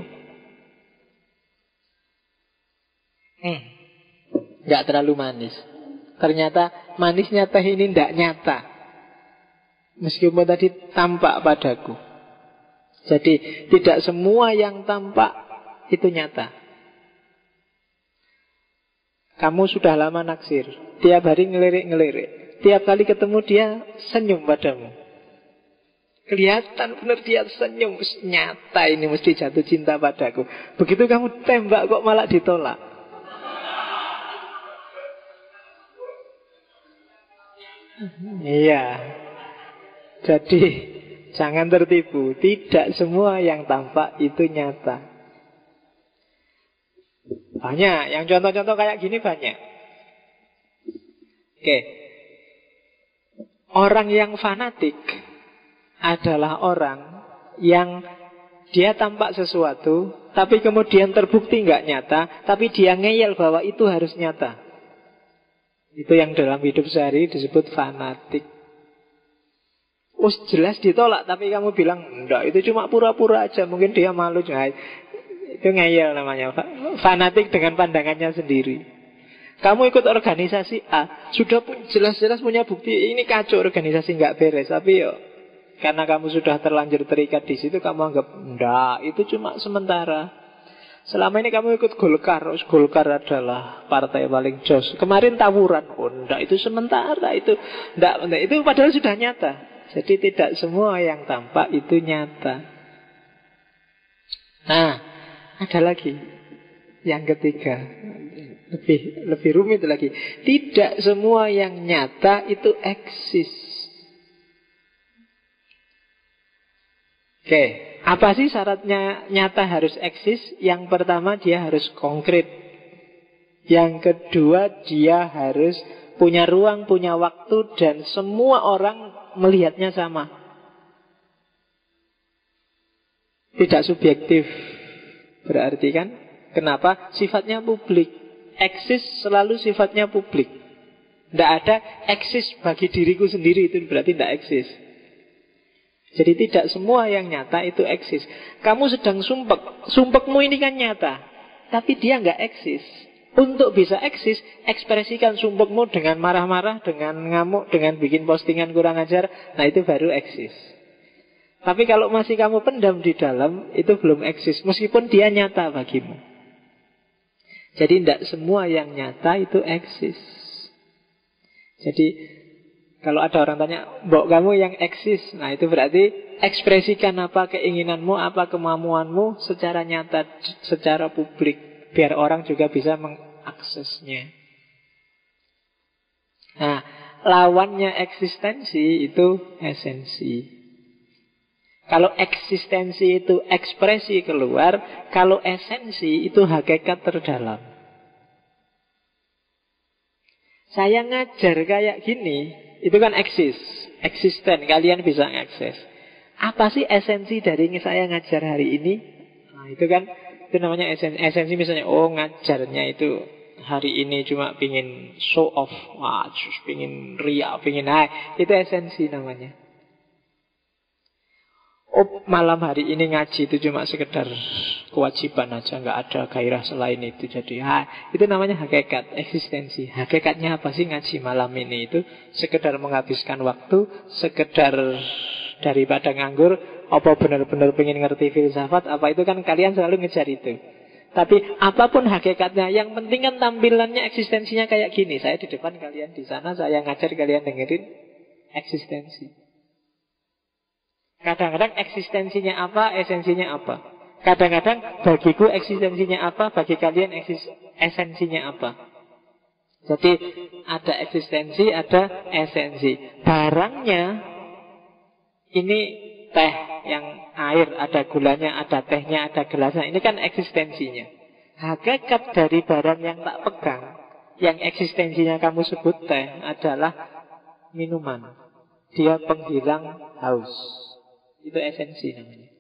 nggak terlalu manis. Ternyata manisnya teh ini tidak nyata, meskipun tadi tampak padaku. Jadi tidak semua yang tampak itu nyata. Kamu sudah lama naksir, tiap hari ngelirik-ngelirik, tiap kali ketemu dia senyum padamu. Kelihatan benar dia senyum, nyata ini mesti jatuh cinta padaku. Begitu kamu tembak kok malah ditolak. Iya. Jadi jangan tertipu, tidak semua yang tampak itu nyata. Banyak, yang contoh-contoh kayak gini banyak. Oke. Orang yang fanatik adalah orang yang dia tampak sesuatu, tapi kemudian terbukti nggak nyata, tapi dia ngeyel bahwa itu harus nyata. Itu yang dalam hidup sehari disebut fanatik. Jelas ditolak, tapi kamu bilang enggak, itu cuma pura-pura aja, mungkin dia malu. Itu ngeyel namanya. Fanatik dengan pandangannya sendiri. Kamu ikut organisasi A, sudah jelas-jelas punya bukti ini kacau, organisasi nggak beres, tapi karena kamu sudah terlanjur terikat di situ, kamu anggap enggak, itu cuma sementara. Selama ini kamu ikut Golkar, Golkar adalah partai paling jos. Kemarin tawuran, enggak, itu sementara, itu enggak, itu padahal sudah nyata. Jadi tidak semua yang tampak itu nyata. Nah, ada lagi yang ketiga, lebih rumit lagi. Tidak semua yang nyata itu eksis. Oke, apa sih syaratnya nyata harus eksis? Yang pertama, dia harus konkret. Yang kedua, dia harus punya ruang, punya waktu, dan semua orang melihatnya sama. Tidak subjektif. Berarti kan, kenapa? Sifatnya publik. Eksis selalu sifatnya publik. Tidak ada eksis bagi diriku sendiri, itu berarti tidak eksis. Jadi tidak semua yang nyata itu eksis. Kamu sedang sumpek, sumpekmu ini kan nyata, tapi dia nggak eksis. Untuk bisa eksis, ekspresikan sumpekmu dengan marah-marah, dengan ngamuk, dengan bikin postingan kurang ajar. Nah, itu baru eksis. Tapi kalau masih kamu pendam di dalam, itu belum eksis, meskipun dia nyata bagimu. Jadi tidak semua yang nyata itu eksis. Jadi kalau ada orang tanya, mbok kamu yang eksis, nah itu berarti ekspresikan apa keinginanmu, apa kemampuanmu secara nyata, secara publik, biar orang juga bisa mengaksesnya. Nah, lawannya eksistensi itu esensi. Kalau eksistensi itu ekspresi keluar, kalau esensi itu hakikat terdalam. Saya ngajar kayak gini, itu kan eksis, eksisten, kalian bisa ngakses. Apa sih esensi dari saya ngajar hari ini? Nah, itu kan, itu namanya esensi. Esensi misalnya, ngajarnya itu hari ini cuma pingin show off, pingin ria, pingin itu esensi namanya. Malam hari ini ngaji itu cuma sekedar kewajiban aja, nggak ada gairah selain itu. Jadi itu namanya hakikat, eksistensi. Hakikatnya apa sih ngaji malam ini? Itu sekedar menghabiskan waktu, sekedar daripada nganggur. Apa benar-benar pengen ngerti filsafat? Apa itu kan kalian selalu ngejar itu. Tapi apapun hakikatnya, yang penting kan tampilannya, eksistensinya kayak gini. Saya di depan, kalian di sana, saya ngajar, kalian dengerin. Eksistensi. Kadang-kadang eksistensinya apa, esensinya apa. Kadang-kadang bagiku eksistensinya apa, bagi kalian esensinya apa. Jadi ada eksistensi, ada esensi. Barangnya ini teh yang air, ada gulanya, ada tehnya, ada gelasnya. Ini kan eksistensinya. Hakikat dari barang yang tak pegang, yang eksistensinya kamu sebut teh, adalah minuman. Dia penghilang haus. Itu esensi namanya.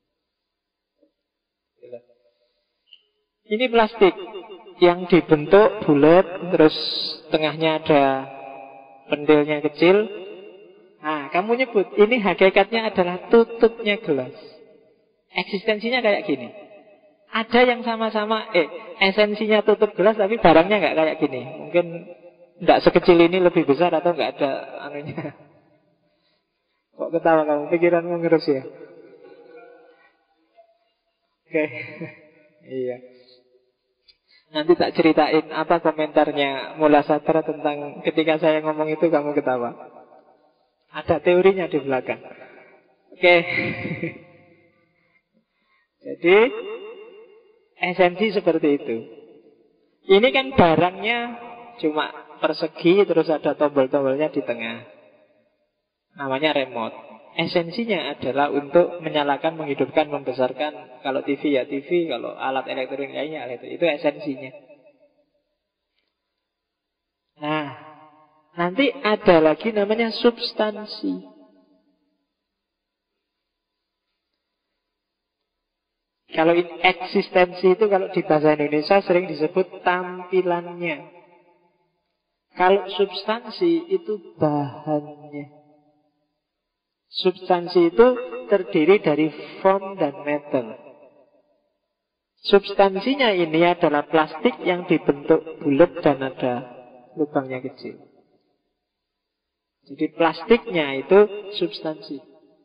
Ini plastik yang dibentuk bulat, terus tengahnya ada pentilnya kecil. Nah, kamu nyebut ini hakikatnya adalah tutupnya gelas. Eksistensinya kayak gini. Ada yang sama-sama esensinya tutup gelas, tapi barangnya nggak kayak gini. Mungkin nggak sekecil ini, lebih besar, atau nggak ada anunya. Kok ketawa kamu? Pikiranmu ngerus ya? Oke. Iya. Nanti tak ceritain apa komentarnya Mullah Sadr tentang ketika saya ngomong itu kamu ketawa. Ada teorinya di belakang. Oke. Jadi esensi seperti itu. Ini kan barangnya cuma persegi, terus ada tombol-tombolnya di tengah. Namanya remote. Esensinya adalah untuk menyalakan, menghidupkan, membesarkan. Kalau TV ya TV, kalau alat elektronik lainnya itu esensinya. Nah, nanti ada lagi namanya substansi. Kalau eksistensi itu kalau di bahasa Indonesia sering disebut tampilannya. Kalau substansi itu bahannya. Substansi itu terdiri dari form dan metal. Substansinya ini adalah plastik yang dibentuk bulat dan ada lubangnya kecil. Jadi plastiknya itu substansi.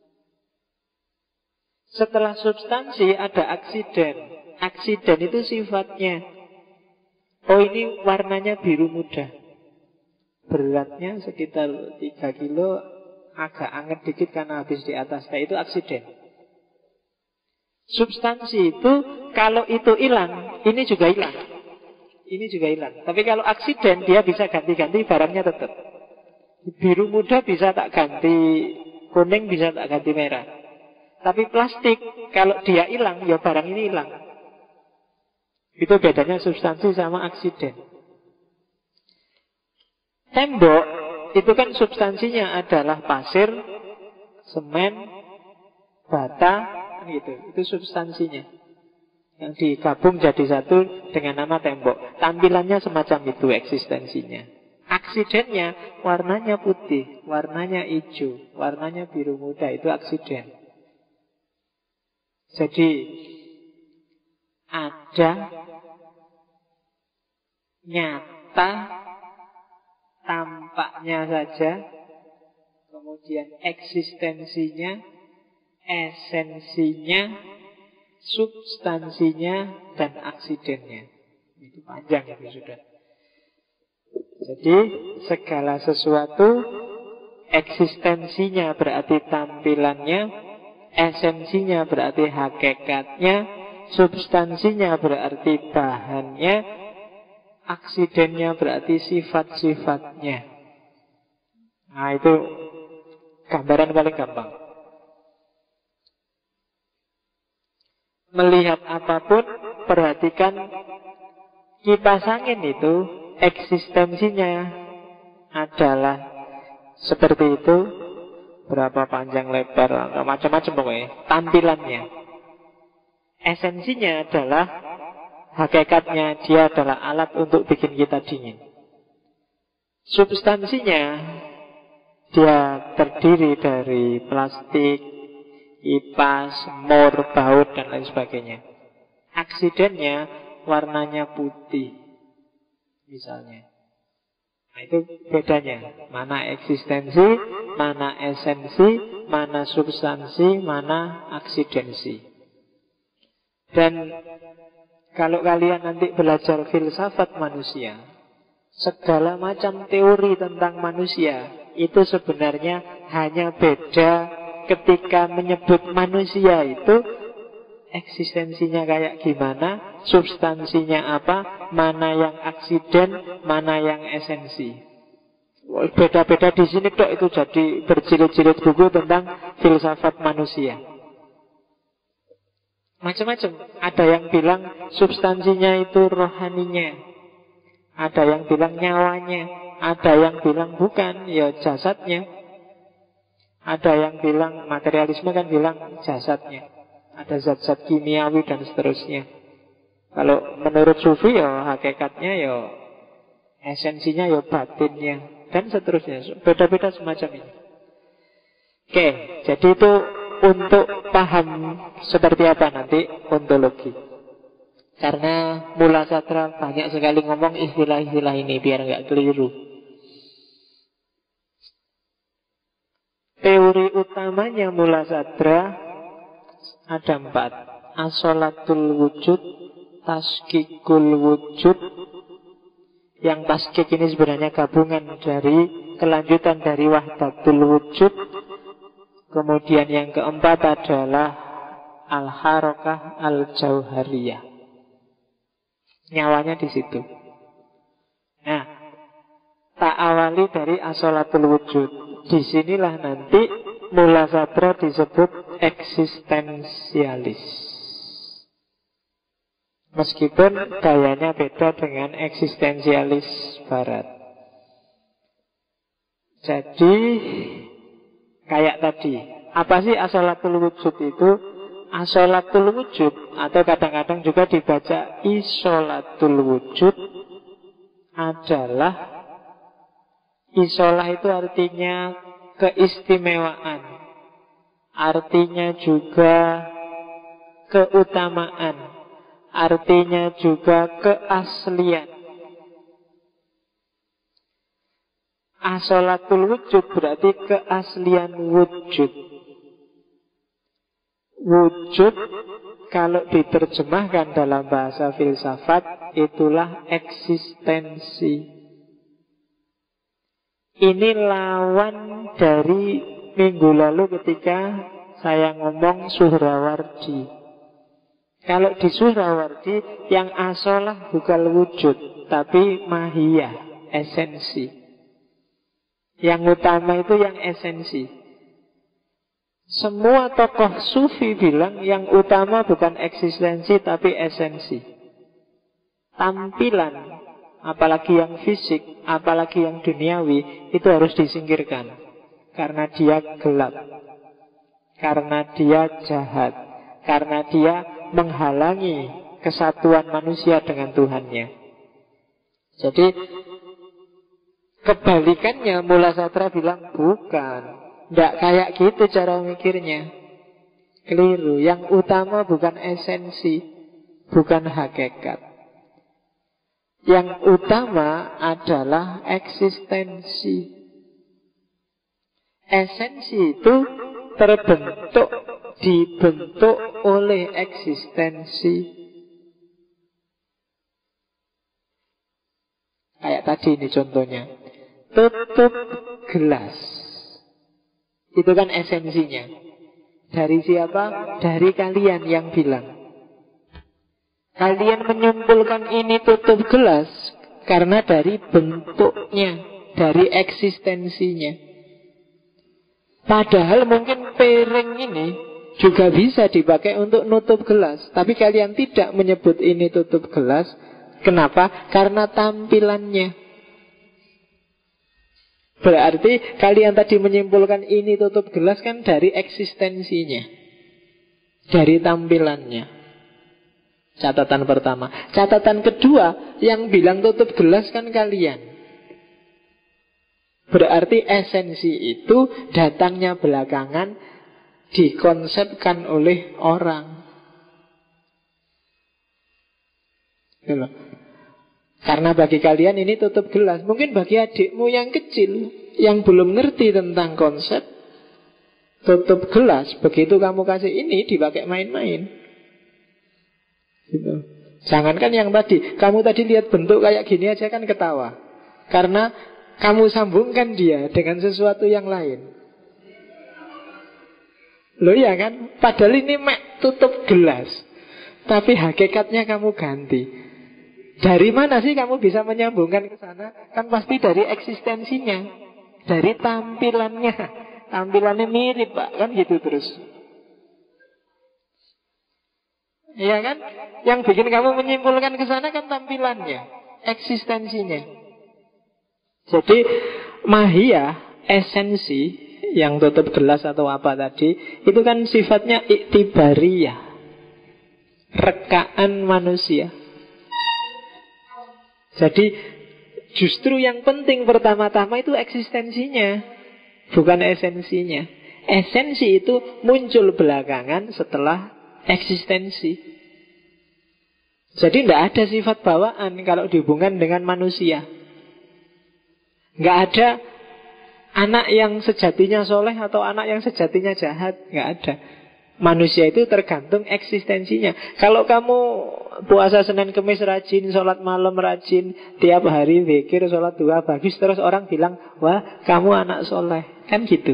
Setelah substansi ada aksiden. Aksiden itu sifatnya. Oh, ini warnanya biru muda. Beratnya sekitar 3 kilo. Agak anget dikit karena habis di atas. Nah, itu aksiden. Substansi itu kalau itu hilang, ini juga hilang. Ini juga hilang. Tapi kalau aksiden, dia bisa ganti-ganti, barangnya tetap. Biru muda bisa tak ganti kuning, bisa tak ganti merah. Tapi plastik, kalau dia hilang, ya barang ini hilang. Itu bedanya substansi sama aksiden. Tembok itu kan substansinya adalah pasir, semen, bata, gitu. Itu substansinya yang digabung jadi satu dengan nama tembok. Tampilannya semacam itu eksistensinya. Aksidennya warnanya putih, warnanya hijau, warnanya biru muda. Itu aksiden. Jadi ada, nyata, tampaknya saja, kemudian eksistensinya, esensinya, substansinya, dan aksidennya. Itu panjang itu sudah. Jadi segala sesuatu, eksistensinya berarti tampilannya, esensinya berarti hakikatnya, substansinya berarti bahannya, aksidennya berarti sifat-sifatnya. Nah, itu gambaran paling gampang. Melihat apapun, perhatikan kipas angin itu, eksistensinya adalah seperti itu. Berapa panjang lebar, macam-macam pokoknya. Tampilannya. Esensinya adalah hakikatnya, dia adalah alat untuk bikin kita dingin. Substansinya, dia terdiri dari plastik, kipas, mur, baut, dan lain sebagainya. Aksidennya, warnanya putih, misalnya. Nah, itu bedanya. Mana eksistensi, mana esensi, mana substansi, mana aksidensi. Dan kalau kalian nanti belajar filsafat manusia, segala macam teori tentang manusia itu sebenarnya hanya beda ketika menyebut manusia itu eksistensinya kayak gimana, substansinya apa, mana yang aksiden, mana yang esensi. Beda-beda di sini dok, itu jadi berjilid-jilid buku tentang filsafat manusia. Macam-macam. Ada yang bilang substansinya itu rohaninya, ada yang bilang nyawanya, ada yang bilang bukan, ya jasadnya. Ada yang bilang materialisme kan bilang jasadnya, ada zat-zat kimiawi dan seterusnya. Kalau menurut sufi ya hakikatnya ya esensinya ya batinnya dan seterusnya. Beda-beda semacam ini. Oke, jadi itu untuk paham seperti apa nanti ontologi. Karena Mula Satra banyak sekali ngomong istilah-istilah ini biar nggak keliru. Teori utamanya Mula Satra ada 4. Asolatul wujud, taskikul wujud. Yang taskik ini sebenarnya gabungan dari kelanjutan dari wahdatul wujud. Kemudian yang keempat adalah al-harokah al-jauhariyah. Nyawanya di situ. Nah, tak awali dari asolatul wujud. Disinilah nanti Mula Satra disebut eksistensialis. Meskipun gayanya beda dengan eksistensialis barat. Jadi kayak tadi, apa sih asolatul wujud itu? Asolatul wujud atau kadang-kadang juga dibaca isolatul wujud adalah, isolah itu artinya keistimewaan, artinya juga keutamaan, artinya juga keaslian. Asolatul wujud berarti keaslian wujud. Wujud kalau diterjemahkan dalam bahasa filsafat itulah eksistensi. Ini lawan dari minggu lalu ketika saya ngomong Suhrawardi. Kalau di Suhrawardi yang asolah bukan wujud, tapi mahiyah, esensi. Yang utama itu yang esensi. Semua tokoh sufi bilang yang utama bukan eksistensi tapi esensi. Tampilan, apalagi yang fisik, apalagi yang duniawi, itu harus disingkirkan. Karena dia gelap, karena dia jahat, karena dia menghalangi kesatuan manusia dengan Tuhannya. Jadi kebalikannya Mula Satra bilang bukan, tidak kayak gitu cara mikirnya. Keliru. Yang utama bukan esensi, bukan hakikat. Yang utama adalah eksistensi. Esensi itu terbentuk, dibentuk oleh eksistensi. Kayak tadi ini contohnya. Tutup gelas. Itu kan esensinya. Dari siapa? Dari kalian yang bilang. Kalian menyimpulkan ini tutup gelas karena dari bentuknya, dari eksistensinya. Padahal mungkin piring ini juga bisa dipakai untuk nutup gelas. Tapi kalian tidak menyebut ini tutup gelas. Kenapa? Karena tampilannya. Berarti kalian tadi menyimpulkan ini tutup gelas kan dari eksistensinya, dari tampilannya. Catatan pertama. Catatan kedua, yang bilang tutup gelas kan kalian. Berarti esensi itu datangnya belakangan, dikonsepkan oleh orang. Gitu. Karena bagi kalian ini tutup gelas. Mungkin bagi adikmu yang kecil, yang belum ngerti tentang konsep tutup gelas, begitu kamu kasih ini dipakai main-main. gitu. Jangankan yang tadi, kamu tadi lihat bentuk kayak gini aja kan ketawa, karena kamu sambungkan dia dengan sesuatu yang lain. Loh ya kan, padahal ini mek tutup gelas, tapi hakikatnya kamu ganti. Dari mana sih kamu bisa menyambungkan ke sana? Kan pasti dari eksistensinya, dari tampilannya. Tampilannya mirip Pak, kan gitu terus. Iya kan? Yang bikin kamu menyimpulkan ke sana kan tampilannya, eksistensinya. Jadi mahiyah, esensi yang tutup gelas atau apa tadi, itu kan sifatnya iktibariyah, rekaan manusia. Jadi justru yang penting pertama-tama itu eksistensinya, bukan esensinya. Esensi itu muncul belakangan setelah eksistensi. Jadi tidak ada sifat bawaan kalau dihubungkan dengan manusia. Nggak ada anak yang sejatinya soleh atau anak yang sejatinya jahat. Nggak ada. Manusia itu tergantung eksistensinya. Kalau kamu puasa Senin Kemis rajin, sholat malam rajin, tiap hari zikir, sholat duha bagus, terus orang bilang, wah kamu anak soleh. Kan gitu.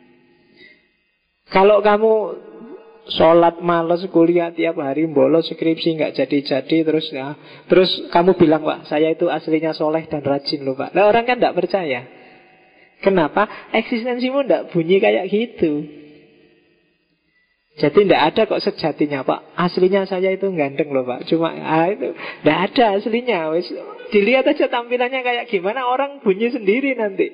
Kalau kamu sholat malas, kuliah tiap hari, bolos skripsi nggak jadi-jadi, terus kamu bilang, Pak, saya itu aslinya soleh dan rajin loh Pak. Nah, orang kan nggak percaya. Kenapa? Eksistensimu nggak bunyi kayak gitu. Jadi tidak ada kok sejatinya Pak, aslinya saya itu ganteng loh Pak. Cuma itu tidak ada aslinya. Dilihat aja tampilannya kayak gimana, orang bunyi sendiri nanti.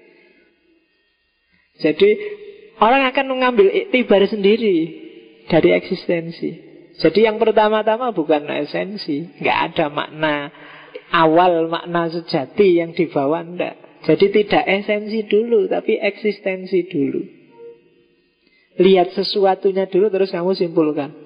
Jadi orang akan mengambil iktibar sendiri dari eksistensi. Jadi yang pertama-tama bukan esensi, nggak ada makna awal, makna sejati yang dibawa, enggak. Jadi tidak esensi dulu, tapi eksistensi dulu. Lihat sesuatunya dulu, terus kamu simpulkan.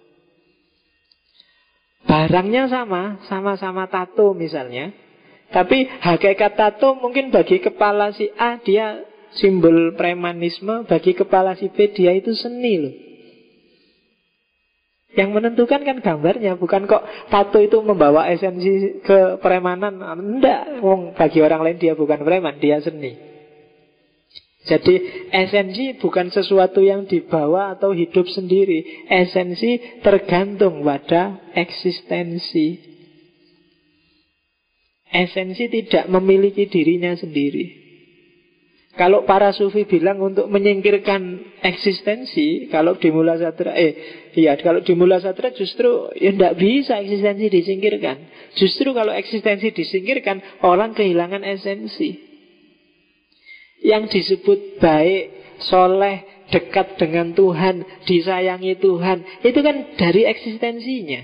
Barangnya sama-sama tato misalnya, tapi hakikat tato mungkin bagi kepala si A dia simbol premanisme, bagi kepala si B dia itu seni loh. Yang menentukan kan gambarnya, bukan kok tato itu membawa esensi ke premanan. Enggak, bagi orang lain dia bukan preman, dia seni. Jadi esensi bukan sesuatu yang dibawa atau hidup sendiri. Esensi tergantung pada eksistensi. Esensi tidak memiliki dirinya sendiri. Kalau para sufi bilang untuk menyingkirkan eksistensi, kalau di Mula Satra, kalau di Mula Satra justru tidak bisa eksistensi disingkirkan. Justru kalau eksistensi disingkirkan, orang kehilangan esensi. Yang disebut baik, soleh, dekat dengan Tuhan, disayangi Tuhan, itu kan dari eksistensinya.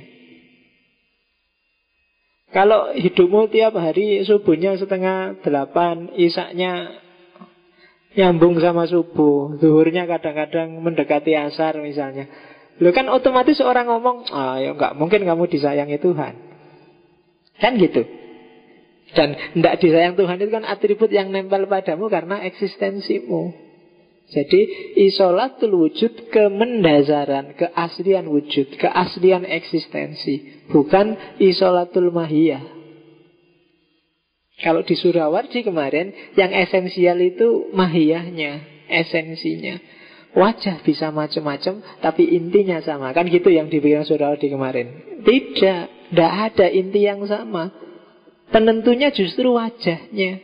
Kalau hidupmu tiap hari subuhnya 7:30, isaknya nyambung sama subuh, zuhurnya kadang-kadang mendekati asar misalnya, lo kan otomatis orang ngomong, ya nggak mungkin kamu disayangi Tuhan. Kan gitu. Dan tidak disayang Tuhan itu kan atribut yang nempel padamu karena eksistensimu. Jadi isolatul wujud, kemendasaran, keaslian wujud, keaslian eksistensi, bukan isolatul mahiyah. Kalau di Surawardi kemarin, yang esensial itu mahiyahnya, esensinya. Wajah bisa macam-macam, tapi intinya sama. Kan gitu yang dibilang Surawardi kemarin. Tidak ada inti yang sama. Penentunya justru wajahnya.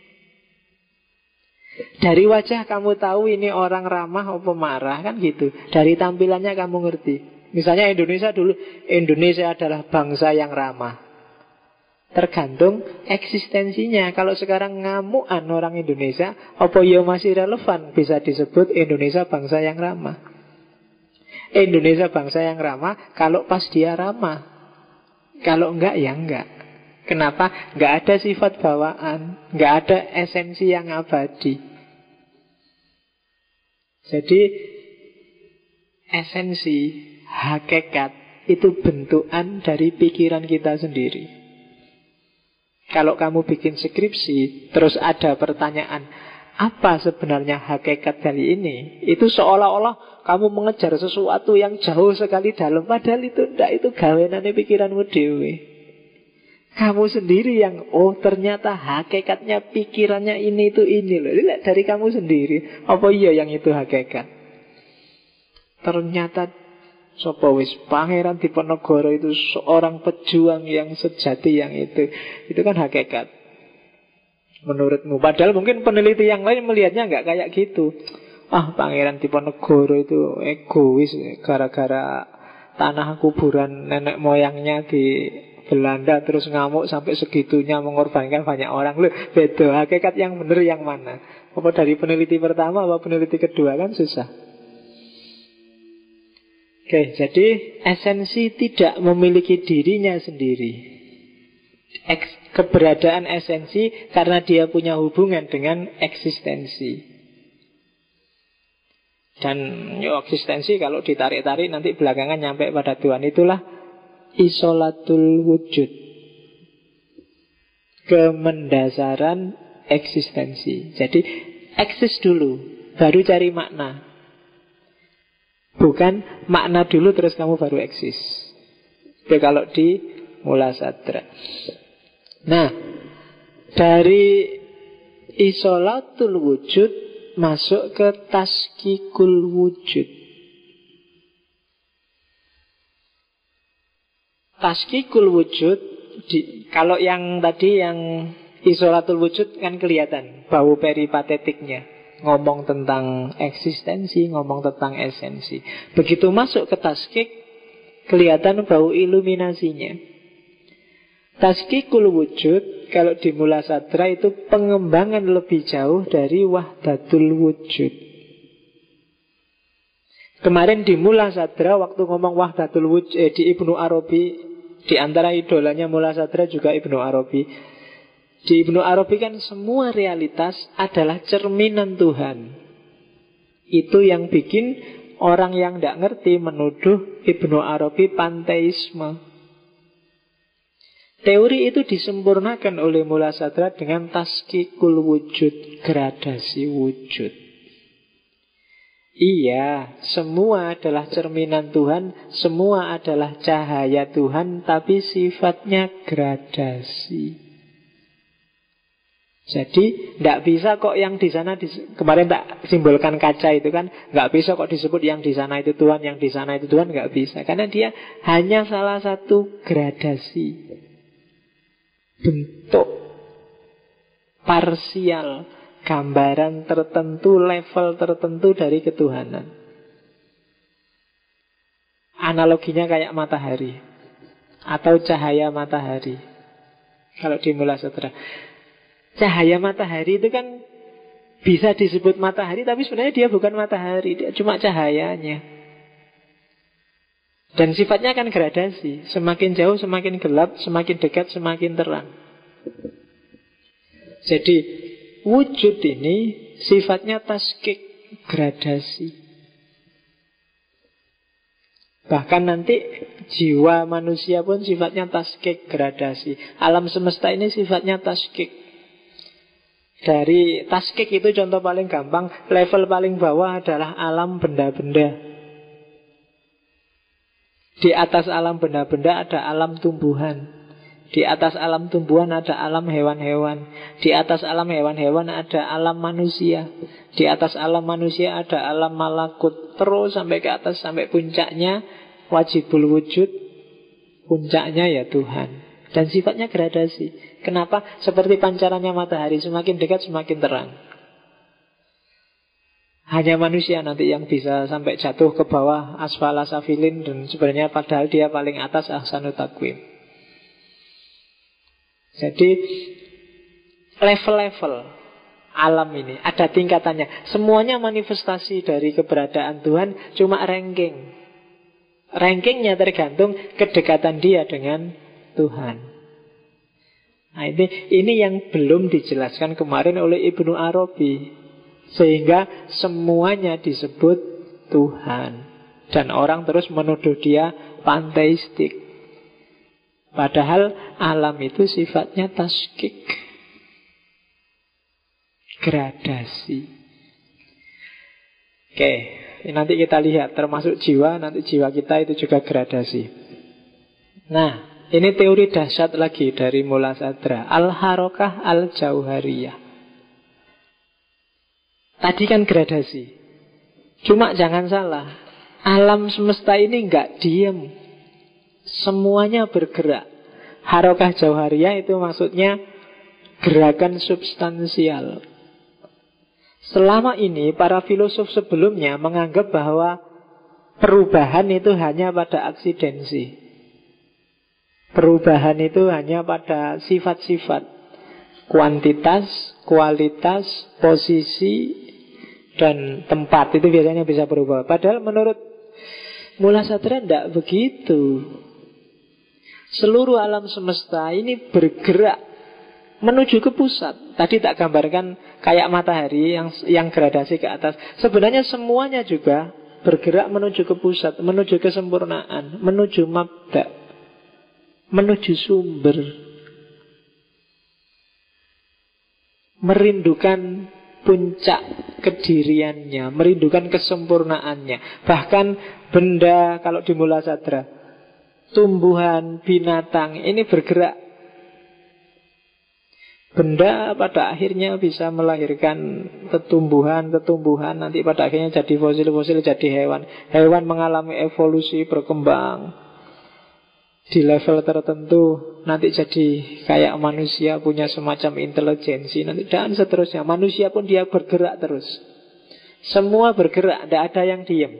Dari wajah kamu tahu ini orang ramah atau marah, kan gitu. Dari tampilannya kamu ngerti. Misalnya Indonesia dulu, Indonesia adalah bangsa yang ramah. Tergantung eksistensinya. Kalau sekarang ngamuan orang Indonesia, apa ya masih relevan bisa disebut Indonesia bangsa yang ramah. Indonesia bangsa yang ramah kalau pas dia ramah. Kalau enggak ya enggak. Kenapa? Nggak ada sifat bawaan, nggak ada esensi yang abadi. Jadi esensi, hakikat itu bentukan dari pikiran kita sendiri. Kalau kamu bikin skripsi, terus ada pertanyaan, apa sebenarnya hakikat dari ini? Itu seolah-olah kamu mengejar sesuatu yang jauh sekali dalam. Padahal itu tidak, itu gawenane pikiranmu dewe. Kamu sendiri yang, oh ternyata hakikatnya pikirannya ini itu ini loh. Lihat dari kamu sendiri. Apa iya yang itu hakikat? Ternyata sapa wis Pangeran Diponegoro itu seorang pejuang yang sejati yang itu. Itu kan hakikat menurutmu. Padahal mungkin peneliti yang lain melihatnya nggak kayak gitu. Ah, Pangeran Diponegoro itu egois gara-gara tanah kuburan nenek moyangnya di Belanda terus ngamuk sampai segitunya mengorbankan banyak orang. Loh, beda. Hakikat yang benar yang mana? Apa dari peneliti pertama apa peneliti kedua, kan susah. Oke, jadi esensi tidak memiliki dirinya sendiri. Keberadaan esensi karena dia punya hubungan dengan eksistensi. Dan eksistensi kalau ditarik-tarik nanti belakangan nyampe pada Tuhan. Itulah isolatul wujud, kemendasaran eksistensi. Jadi eksis dulu, baru cari makna. Bukan makna dulu terus kamu baru eksis. Itu kalau di Mula Sadra. Nah, dari isolatul wujud masuk ke taskikul wujud. Taskikul wujud kalau yang tadi yang isolatul wujud kan kelihatan bau peripatetiknya, ngomong tentang eksistensi, ngomong tentang esensi. Begitu masuk ke taskik, kelihatan bau iluminasinya. Taskikul wujud kalau di Mula Sadra itu pengembangan lebih jauh dari wahdatul wujud. Kemarin di Mula Sadra waktu ngomong wahdatul wujud di Ibnu Arabi, di antara idolanya Mula Sadra juga Ibnu Arabi. Di Ibnu Arabi kan semua realitas adalah cerminan Tuhan. Itu yang bikin orang yang tidak ngerti menuduh Ibnu Arabi panteisme. Teori itu disempurnakan oleh Mula Sadra dengan taskikul wujud, gradasi wujud. Iya, semua adalah cerminan Tuhan, semua adalah cahaya Tuhan, tapi sifatnya gradasi. Jadi, tidak bisa kok yang di sana, kemarin tak simbolkan kaca itu kan, nggak bisa kok disebut yang di sana itu Tuhan, yang di sana itu Tuhan, nggak bisa. Karena dia hanya salah satu gradasi, bentuk parsial, gambaran tertentu, level tertentu dari ketuhanan. Analoginya kayak matahari atau cahaya matahari. Kalau di Mula Sadra, cahaya matahari itu kan bisa disebut matahari, tapi sebenarnya dia bukan matahari, dia cuma cahayanya. Dan sifatnya kan gradasi, semakin jauh semakin gelap, semakin dekat semakin terang. Jadi wujud ini sifatnya taskik, gradasi. Bahkan nanti jiwa manusia pun sifatnya taskik, gradasi. Alam semesta ini sifatnya taskik. Dari taskik itu contoh paling gampang, level paling bawah adalah alam benda-benda. Di atas alam benda-benda ada alam tumbuhan. Di atas alam tumbuhan ada alam hewan-hewan. Di atas alam hewan-hewan ada alam manusia. Di atas alam manusia ada alam malakut. Terus sampai ke atas, sampai puncaknya wajibul wujud. Puncaknya ya Tuhan. Dan sifatnya gradasi. Kenapa? Seperti pancarannya matahari, semakin dekat semakin terang. Hanya manusia nanti yang bisa sampai jatuh ke bawah asfala safilin, dan sebenarnya padahal dia paling atas ahsanu taqwim. Jadi level-level alam ini ada tingkatannya. Semuanya manifestasi dari keberadaan Tuhan, cuma ranking. Rankingnya tergantung kedekatan dia dengan Tuhan. Nah, ini yang belum dijelaskan kemarin oleh Ibnu Arabi. Sehingga semuanya disebut Tuhan. Dan orang terus menuduh dia panteistik. Padahal alam itu sifatnya taskik, Gradasi. Oke, nanti kita lihat, termasuk jiwa, nanti jiwa kita itu juga gradasi. Nah, ini teori dahsyat lagi dari Mulasadra, Al-Harokah Al-Jauhariyah. Tadi kan gradasi. Cuma jangan salah, alam semesta ini nggak diem, semuanya bergerak. Harokah Jauhariyah itu maksudnya gerakan substansial. Selama ini para filosof sebelumnya menganggap bahwa perubahan itu hanya pada aksidensi. Perubahan itu hanya pada sifat-sifat, kuantitas, kualitas, posisi, dan tempat itu biasanya bisa berubah. Padahal menurut Mulasadra tidak begitu. Seluruh alam semesta ini bergerak menuju ke pusat. Tadi tak gambarkan kayak matahari yang gradasi ke atas. Sebenarnya semuanya juga bergerak menuju ke pusat, menuju kesempurnaan, menuju mabda, menuju sumber, merindukan puncak kediriannya, merindukan kesempurnaannya. Bahkan benda, kalau di Mulasadra, tumbuhan, binatang, ini bergerak. Benda pada akhirnya bisa melahirkan tumbuhan, nanti pada akhirnya jadi fosil-fosil, jadi hewan. Hewan mengalami evolusi, berkembang di level tertentu, nanti jadi kayak manusia, punya semacam intelijensi nanti, dan seterusnya. Manusia pun dia bergerak terus. Semua bergerak, tidak ada yang diam.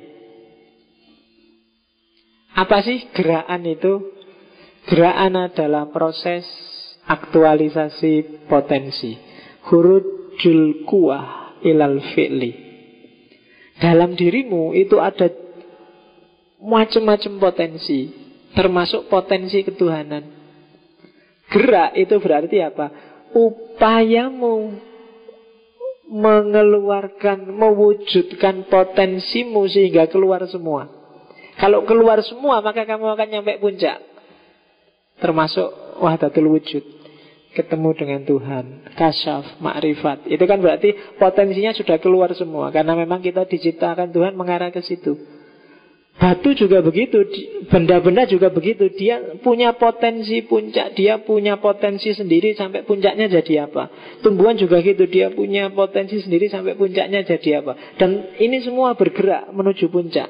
Apa sih gerakan itu? Gerakan adalah proses aktualisasi potensi. Khurujul quwah ilal fi'li. Dalam dirimu itu ada macam-macam potensi, termasuk potensi ketuhanan. Gerak itu berarti apa? Upayamu mengeluarkan, mewujudkan potensimu sehingga keluar semua. Kalau keluar semua, maka kamu akan nyampe puncak, termasuk wahdatul wujud, ketemu dengan Tuhan, kasyaf, makrifat. Itu kan berarti potensinya sudah keluar semua, karena memang kita diciptakan Tuhan mengarah ke situ. Batu juga begitu, benda-benda juga begitu. Dia punya potensi puncak, dia punya potensi sendiri sampai puncaknya jadi apa. Tumbuhan juga gitu, dia punya potensi sendiri sampai puncaknya jadi apa. Dan ini semua bergerak menuju puncak.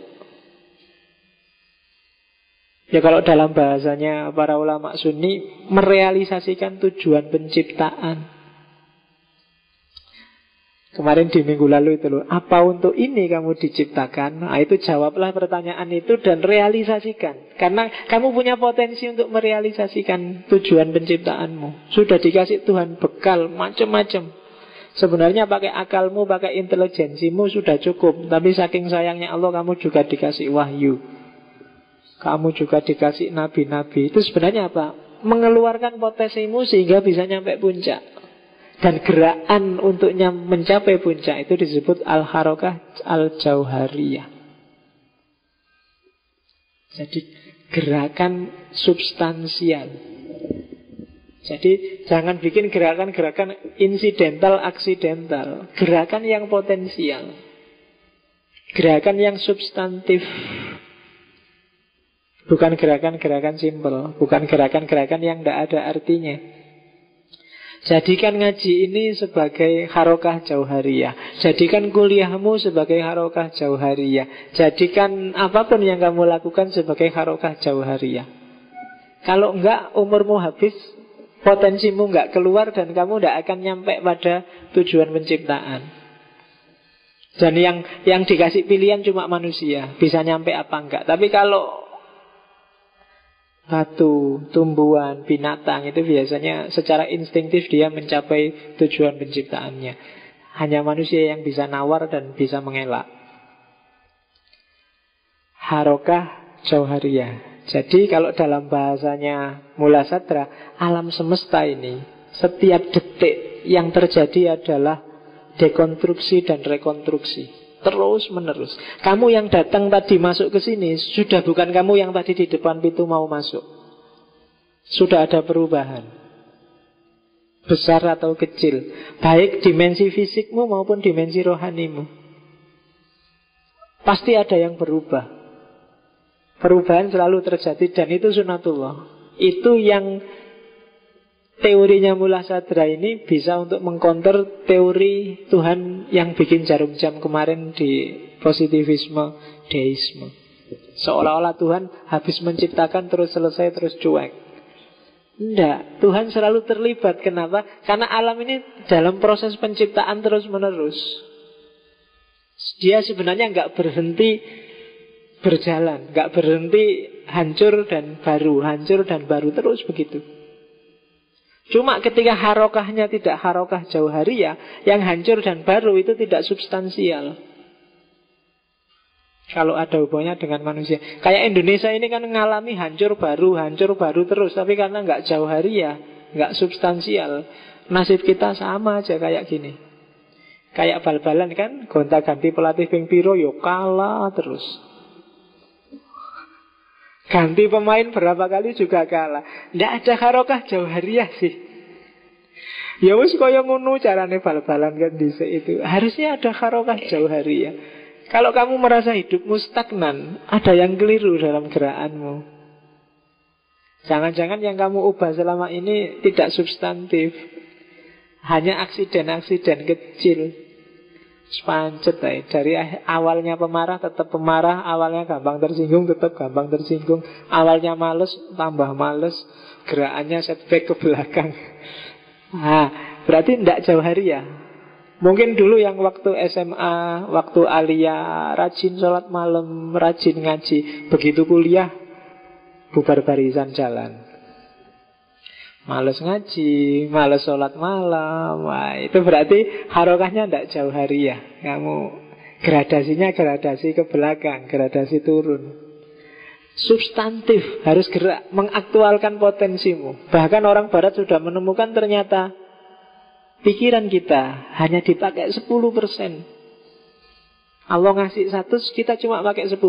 Ya kalau dalam bahasanya para ulama Sunni, merealisasikan tujuan penciptaan. Kemarin di minggu lalu itu loh, apa untuk ini kamu diciptakan? Nah itu jawablah pertanyaan itu dan realisasikan. Karena kamu punya potensi untuk merealisasikan tujuan penciptaanmu. Sudah dikasih Tuhan bekal macam-macam. Sebenarnya pakai akalmu, pakai intelijensimu sudah cukup. Tapi saking sayangnya Allah, kamu juga dikasih wahyu, kamu juga dikasih nabi-nabi. Itu sebenarnya apa? Mengeluarkan potensimu sehingga bisa nyampe puncak. Dan gerakan untuk mencapai puncak itu disebut Al-Harokah Al-Jauhariyah. Jadi gerakan substansial. Jadi jangan bikin gerakan-gerakan insidental, aksidental. Gerakan yang potensial, gerakan yang substantif. Bukan gerakan-gerakan simpel, bukan gerakan-gerakan yang tidak ada artinya. Jadikan ngaji ini sebagai harokah jauhariyah. Jadikan kuliahmu sebagai harokah jauhariyah. Jadikan apapun yang kamu lakukan sebagai harokah jauhariyah. Kalau enggak, umurmu habis, potensimu enggak keluar, dan kamu enggak akan nyampe pada tujuan penciptaan. Dan yang dikasih pilihan cuma manusia, bisa nyampe apa enggak. Tapi kalau batu, tumbuhan, binatang itu biasanya secara instingtif dia mencapai tujuan penciptaannya. Hanya manusia yang bisa nawar dan bisa mengelak. Harokah Jauhariyah. Jadi kalau dalam bahasanya Mulasadra, alam semesta ini setiap detik yang terjadi adalah dekonstruksi dan rekonstruksi. Terus menerus. Kamu yang datang tadi masuk ke sini sudah bukan kamu yang tadi di depan pintu mau masuk. Sudah ada perubahan. besar atau kecil, baik dimensi fisikmu maupun dimensi rohanimu. Pasti ada yang berubah. Perubahan selalu terjadi dan itu sunatullah. Itu yang teorinya Mullah Sadra ini bisa untuk mengcounter teori Tuhan yang bikin jarum jam kemarin di positivisme, deisme. Seolah-olah Tuhan habis menciptakan terus selesai terus cuek. Tidak, Tuhan selalu terlibat. Kenapa? Karena alam ini dalam proses penciptaan terus menerus. Dia sebenarnya nggak berhenti berjalan, nggak berhenti hancur dan baru terus begitu. Cuma ketika harokahnya tidak harokah jauhariyah, yang hancur dan baru itu tidak substansial. Kalau ada hubungannya dengan manusia. Kayak Indonesia ini kan mengalami hancur baru terus. Tapi karena nggak jauhariyah, nggak substansial, nasib kita sama aja kayak gini. Kayak bal-balan kan, gonta-ganti pelatih ping piro yo kalah terus. Ganti pemain berapa kali juga kalah. Nggak ada harokah jauhariyah sih. Ya wis kaya ngono carane bal-balan kan dhisik itu. Harusnya ada harokah jauhariyah. Kalau kamu merasa hidupmu stagnan, ada yang keliru dalam gerakanmu. Jangan-jangan yang kamu ubah selama ini tidak substantif, hanya aksiden-aksiden kecil. Sepancet dari awalnya pemarah tetap pemarah, awalnya gampang tersinggung tetap gampang tersinggung, awalnya males tambah males, gerakannya setback ke belakang. Berarti tidak jauhariyah. Mungkin dulu yang waktu SMA, waktu aliyah, rajin sholat malam, rajin ngaji. Begitu kuliah, bubar barisan jalan. Males ngaji, males sholat malam. Wah, itu berarti harokahnya tidak jauhariyah. Kamu gradasinya gradasi ke belakang, gradasi turun. Substantif, harus gerak, mengaktualkan potensimu. Bahkan orang barat sudah menemukan ternyata pikiran kita hanya dipakai 10%. Allah ngasih 100, kita cuma pakai 10.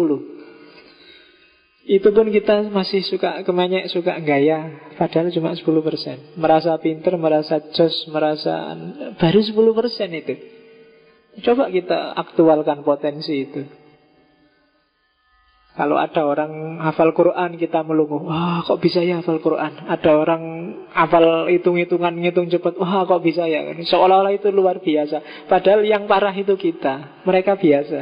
Itu pun kita masih suka kemenyek, suka gaya. Padahal cuma 10%. Merasa pinter, merasa jos, merasa baru 10% itu. Coba kita aktualkan potensi itu. Kalau ada orang hafal Quran, kita melongo, wah kok bisa ya hafal Quran. Ada orang hafal hitung-hitungan, ngitung cepat, wah kok bisa ya. Seolah-olah itu luar biasa. Padahal yang parah itu kita, mereka biasa.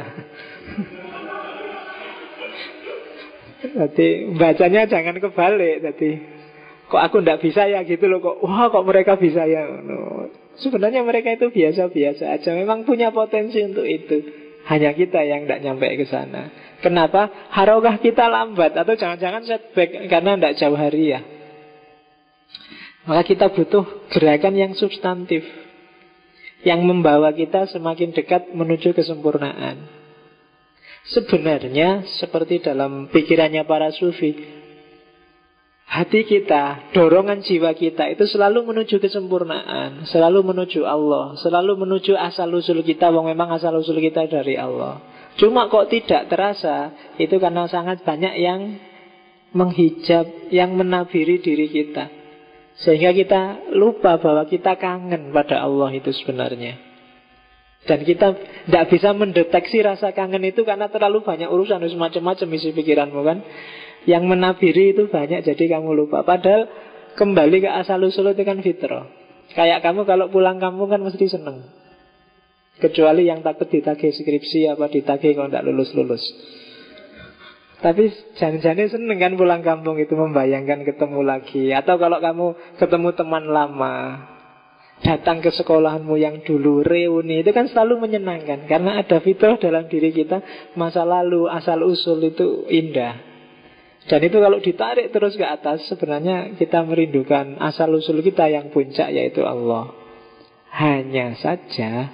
Jadi bacanya jangan kebalik. Jadi kok aku ndak bisa ya gitu loh, kok wah kok mereka bisa ya. Sebenarnya mereka itu biasa-biasa aja. Memang punya potensi untuk itu. Hanya kita yang tidak nyampe ke sana. Kenapa? Harokah kita lambat atau jangan-jangan setback karena tidak jauhariyah. Maka kita butuh gerakan yang substantif, yang membawa kita semakin dekat menuju kesempurnaan. Sebenarnya seperti dalam pikirannya para sufi, hati kita, dorongan jiwa kita itu selalu menuju kesempurnaan, selalu menuju Allah, selalu menuju asal-usul kita. Wong memang asal-usul kita dari Allah. Cuma kok tidak terasa, itu karena sangat banyak yang menghijab, yang menabiri diri kita, sehingga kita lupa bahwa kita kangen pada Allah itu sebenarnya. Dan kita tidak bisa mendeteksi rasa kangen itu karena terlalu banyak urusan, macam-macam isi pikiranmu kan. Yang menabiri itu banyak, jadi kamu lupa. Padahal kembali ke asal-usul itu kan fitrah. Kayak kamu kalau pulang kampung kan mesti seneng. Kecuali yang takut ditagih skripsi, apa ditagih kalau tidak lulus-lulus. Tapi jangan-jangan seneng kan pulang kampung itu, membayangkan ketemu lagi. Atau kalau kamu ketemu teman lama, datang ke sekolahanmu yang dulu, reuni, itu kan selalu menyenangkan. Karena ada fitrah dalam diri kita, masa lalu, asal-usul itu indah. Dan itu kalau ditarik terus ke atas, sebenarnya kita merindukan asal-usul kita yang puncak, yaitu Allah. Hanya saja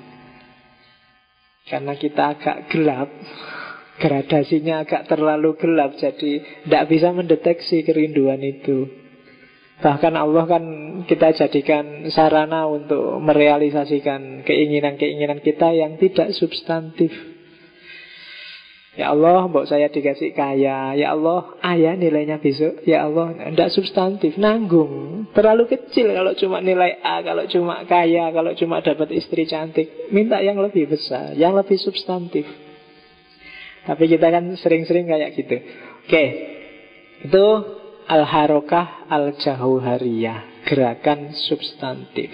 karena kita agak gelap, gradasinya agak terlalu gelap, jadi tidak bisa mendeteksi kerinduan itu. Bahkan Allah kan kita jadikan sarana untuk merealisasikan keinginan-keinginan kita yang tidak substantif. Ya Allah, mbok saya dikasih kaya. Ya Allah, ya nilainya besok. Ya Allah, tidak substantif, nanggung. Terlalu kecil kalau cuma nilai A, kalau cuma kaya, kalau cuma dapat istri cantik. Minta yang lebih besar, yang lebih substantif. Tapi kita kan sering-sering kayak gitu. Oke, itu al-harokah al-jauhariyah, gerakan substantif.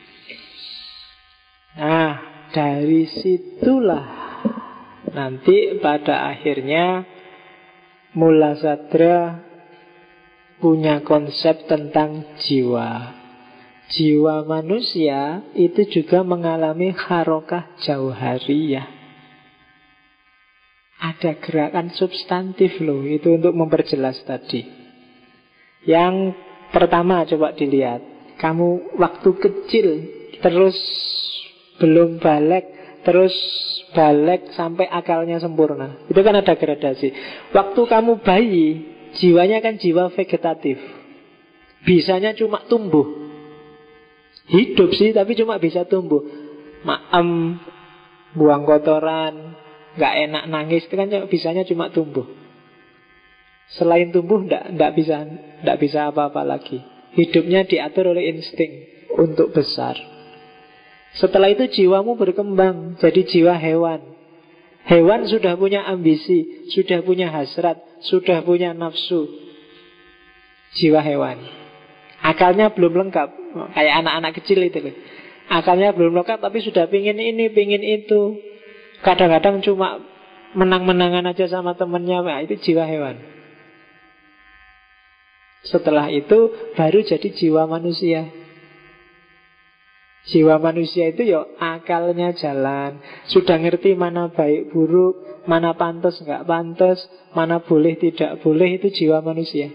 Nah, dari situlah nanti pada akhirnya Mula Sadra punya konsep tentang jiwa. Jiwa manusia itu juga mengalami harokah jauhariyah. Ada gerakan substantif loh, itu untuk memperjelas tadi. Yang pertama coba dilihat, kamu waktu kecil terus belum balik, terus balik sampai akalnya sempurna. Itu kan ada gradasi. Waktu kamu bayi, jiwanya kan jiwa vegetatif. Bisanya cuma tumbuh. Hidup sih, tapi cuma bisa tumbuh. Maem, buang kotoran, gak enak nangis, itu kan bisanya cuma tumbuh. Selain tumbuh nggak bisa apa-apa lagi. Hidupnya diatur oleh insting untuk besar. Setelah itu jiwamu berkembang jadi jiwa hewan. Hewan sudah punya ambisi, sudah punya hasrat, sudah punya nafsu. Jiwa hewan. Akalnya belum lengkap, kayak anak-anak kecil itu loh. Akalnya belum lengkap tapi sudah pingin ini, pingin itu. Kadang-kadang cuma menang-menangan aja sama temennya. Nah, itu jiwa hewan. Setelah itu baru jadi jiwa manusia. Jiwa manusia itu ya akalnya jalan, sudah ngerti mana baik buruk, mana pantas nggak pantas, mana boleh tidak boleh, itu jiwa manusia.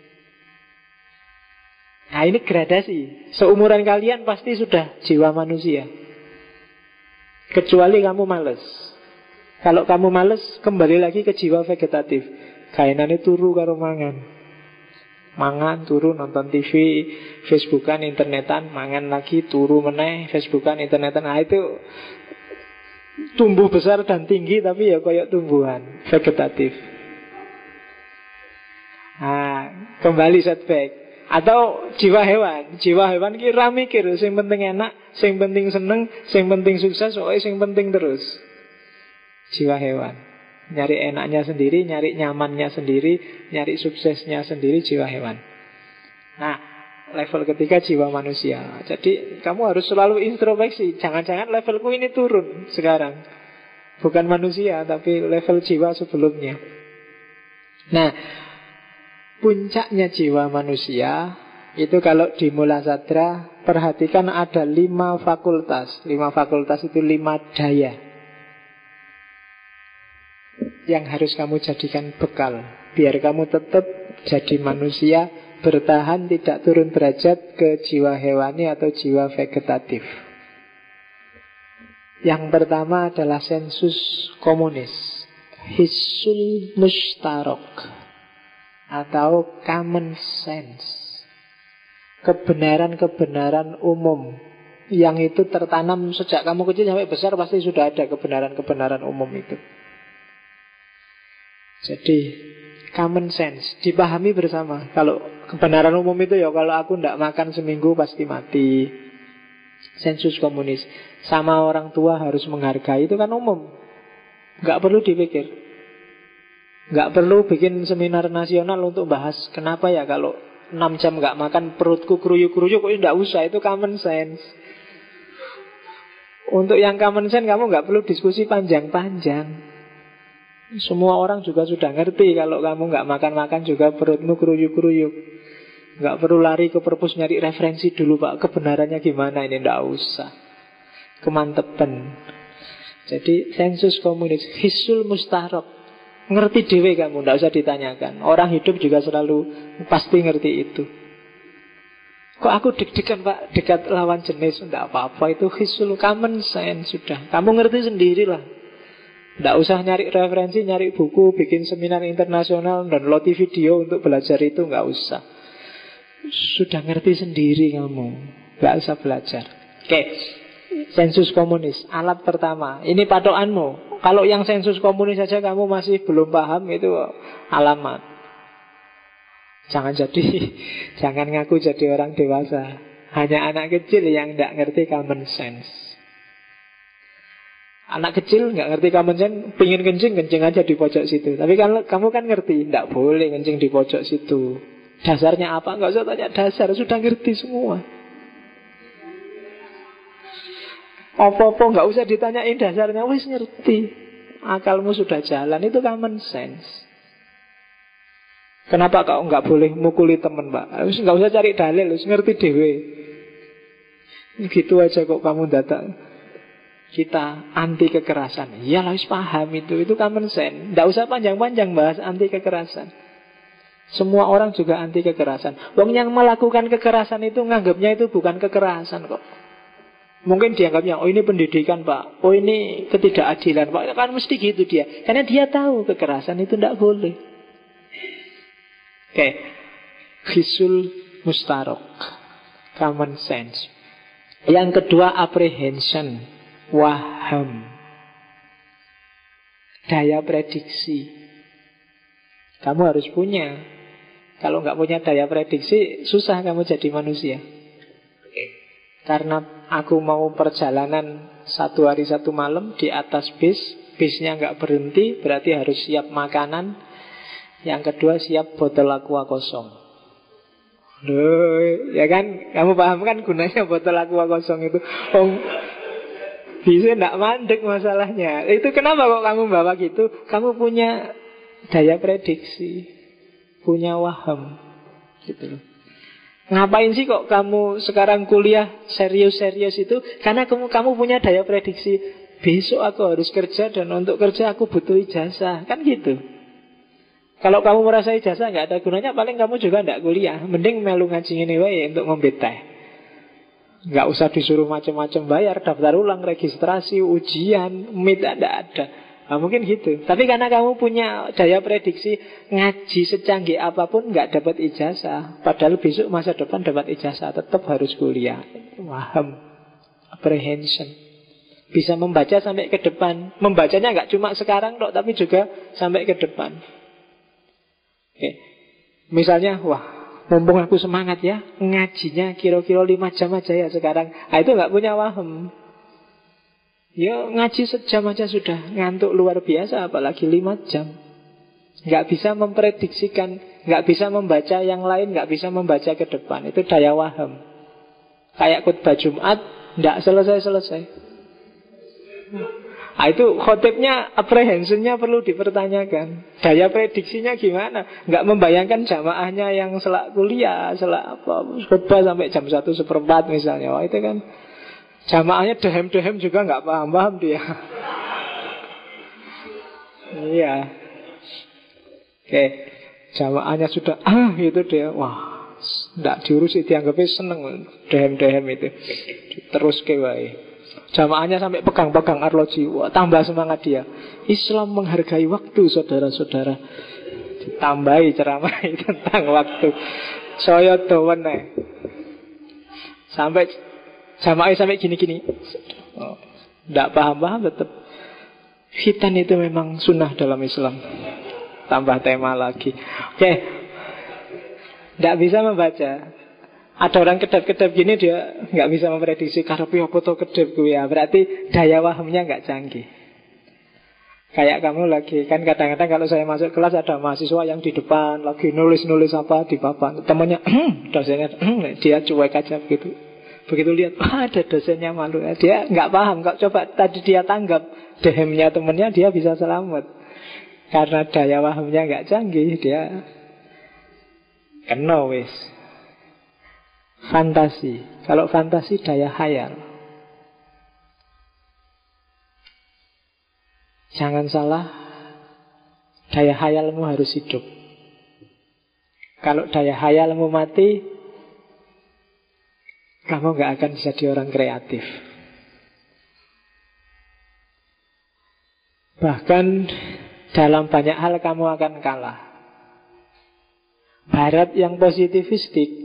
Nah ini gradasi. Seumuran kalian pasti sudah jiwa manusia. Kecuali kamu males. Kalau kamu males, kembali lagi ke jiwa vegetatif. Kainane turu karo mangan. Mangan, turu, nonton TV, Facebookan, internetan, mangan lagi, turu meneh, Facebookan, internetan. Nah itu tumbuh besar dan tinggi, tapi ya kayak tumbuhan vegetatif. Nah, kembali setback. Atau jiwa hewan. Jiwa hewan kira mikir, sing penting enak, sing penting seneng, sing penting sukses, pokoknya sing penting terus. Jiwa hewan. Nyari enaknya sendiri, nyari nyamannya sendiri, nyari suksesnya sendiri, jiwa hewan. Nah, level ketiga jiwa manusia. Jadi kamu harus selalu introspeksi. Jangan-jangan levelku ini turun sekarang. Bukan manusia, tapi level jiwa sebelumnya. Nah, puncaknya jiwa manusia itu kalau di Mula Sadra, perhatikan ada 5 fakultas. 5 fakultas itu 5 daya yang harus kamu jadikan bekal biar kamu tetap jadi manusia, bertahan, tidak turun derajat ke jiwa hewani atau jiwa vegetatif. Yang pertama adalah sensus komunis, hissul mustarok atau common sense, kebenaran-kebenaran umum yang itu tertanam sejak kamu kecil sampai besar. Pasti sudah ada kebenaran-kebenaran umum itu. Jadi common sense dipahami bersama. Kalau kebenaran umum itu ya, kalau aku tidak makan seminggu pasti mati. Sensus komunis. Sama orang tua harus menghargai, itu kan umum, nggak perlu dipikir. Nggak perlu bikin seminar nasional untuk bahas kenapa ya kalau 6 jam nggak makan perutku keruyuk-keruyuk. Kok tidak usah, itu common sense. Untuk yang common sense kamu nggak perlu diskusi panjang-panjang. Semua orang juga sudah ngerti kalau kamu nggak makan-makan juga perutmu keruyuk-keruyuk. Nggak perlu lari ke perpus nyari referensi dulu, Pak, kebenarannya gimana ini, nggak usah. Kemantepan. Jadi sensus komunis, hisul mustarok, ngerti dewe kamu, nggak usah ditanyakan. Orang hidup juga selalu pasti ngerti itu. Kok aku deg-degan, Pak, dekat lawan jenis? Nggak apa-apa, itu hisul, common sense sudah. Kamu ngerti sendirilah. Tidak usah nyari referensi, nyari buku, bikin seminar internasional, download video untuk belajar itu, nggak usah. Sudah ngerti sendiri kamu, nggak usah belajar. Oke, sensus komunis, alat pertama. Ini patokanmu. Kalau yang sensus komunis saja kamu masih belum paham, itu alamat. Jangan ngaku jadi orang dewasa. Hanya anak kecil yang tidak ngerti common sense. Anak kecil nggak ngerti common sense, pingin kencing aja di pojok situ. Tapi kan kamu kan ngerti, tidak boleh kencing di pojok situ. Dasarnya apa? Nggak usah tanya dasar, sudah ngerti semua. Apa-apa nggak usah ditanyain dasarnya, wis ngerti. Akalmu sudah jalan, itu common sense. Kenapa kau nggak boleh mukuli teman, Pak? Nggak usah cari dalil, wis ngerti dewe. Gitu aja kok kamu datang. Kita anti kekerasan. Ya harus paham itu common sense. Nggak usah panjang-panjang bahas anti kekerasan. Semua orang juga anti kekerasan. Wong yang melakukan kekerasan itu nganggapnya itu bukan kekerasan kok. Mungkin dianggapnya, oh ini pendidikan Pak, oh ini ketidakadilan Pak. Kan mesti gitu dia. Karena dia tahu kekerasan itu tidak boleh. Oke. Hisul mustarok, common sense. Yang kedua apprehension, waham, daya prediksi. Kamu harus punya. Kalau nggak punya daya prediksi, susah kamu jadi manusia. Karena aku mau perjalanan 1 hari 1 malam di atas bis, bisnya nggak berhenti, berarti harus siap makanan. Yang kedua siap botol aqua kosong. Loh, ya kan, kamu paham kan gunanya botol aqua kosong itu? Bisa nggak mandek masalahnya. Itu kenapa kok kamu bawa gitu? Kamu punya daya prediksi, punya waham, gitu loh. Ngapain sih kok kamu sekarang kuliah serius-serius itu? Karena kamu punya daya prediksi. Besok aku harus kerja dan untuk kerja aku butuh ijazah. Kan gitu. Kalau kamu merasa ijazah nggak ada gunanya, paling kamu juga nggak kuliah. Mending melu ngaji ini wae untuk ngombe teh. Nggak usah disuruh macam-macam bayar, daftar ulang, registrasi, ujian, tidak ada. Nah, mungkin gitu. Tapi karena kamu punya daya prediksi, ngaji secanggih apapun nggak dapat ijazah. Padahal besok masa depan dapat ijazah, tetap harus kuliah. Waham, apprehension. Bisa membaca sampai ke depan. Membacanya nggak cuma sekarang dok, tapi juga sampai ke depan. Oke. Misalnya, wah, mumpung aku semangat ya, ngajinya kira-kira 5 jam aja ya sekarang. Nah, itu nggak punya waham. Ya ngaji sejam aja sudah ngantuk luar biasa, apalagi 5 jam. Nggak bisa memprediksikan, nggak bisa membaca yang lain, nggak bisa membaca ke depan. Itu daya waham. Kayak khutbah Jumat, nggak selesai-selesai. Nah, itu khotibnya, apprehensionnya perlu dipertanyakan. Daya prediksinya gimana? Nggak membayangkan jamaahnya yang selak kuliah, selak apa, khutbah sampai jam 1:15 misalnya. Wah itu kan jamaahnya dehem-dehem juga nggak paham-paham dia. Iya. Oke, jamaahnya sudah gitu dia. Wah, nggak diurusi, dianggapnya seneng dehem-dehem itu. Terus wae. Jamaahnya sampai pegang-pegang arloji. Wah, tambah semangat dia. Islam menghargai waktu, saudara-saudara. Ditambahi ceramah tentang waktu. Saya dowen sampai jamaah sampai gini-gini. Tidak paham-paham tetap. Khitan itu memang sunnah dalam Islam. Tambah tema lagi. Oke. Tidak bisa membaca. Ada orang kedap-kedap gini dia nggak bisa memprediksi karepe apa to kedap gue ya. Berarti daya wahamnya nggak canggih. Kayak kamu lagi kan kadang-kadang kalau saya masuk kelas ada mahasiswa yang di depan lagi nulis-nulis apa di papan. Temannya dosennya dia cuek aja gitu. Begitu lihat, ada dosennya malu. Dia nggak paham. Kalau coba tadi dia tanggap dehemnya temennya, dia bisa selamat. Karena daya wahamnya nggak canggih, dia kena wis. Fantasi. Kalau fantasi daya khayal. Jangan salah, daya khayalmu harus hidup. Kalau daya khayalmu mati, kamu gak akan jadi orang kreatif. Bahkan dalam banyak hal kamu akan kalah. Barat yang positivistik,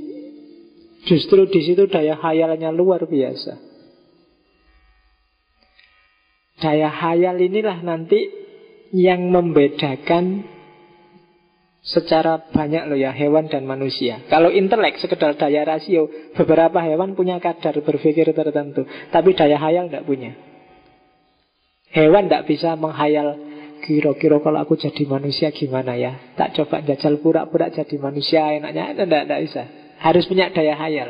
justru di situ daya khayalnya luar biasa. Daya hayal inilah nanti yang membedakan secara banyak loh ya hewan dan manusia. Kalau intelek sekedar daya rasio, beberapa hewan punya kadar berpikir tertentu, tapi daya hayal tidak punya. Hewan tidak bisa menghayal, kira-kira kalau aku jadi manusia gimana ya, tak coba jajal pura-pura jadi manusia enaknya. Tidak bisa. Harus punya daya hayal.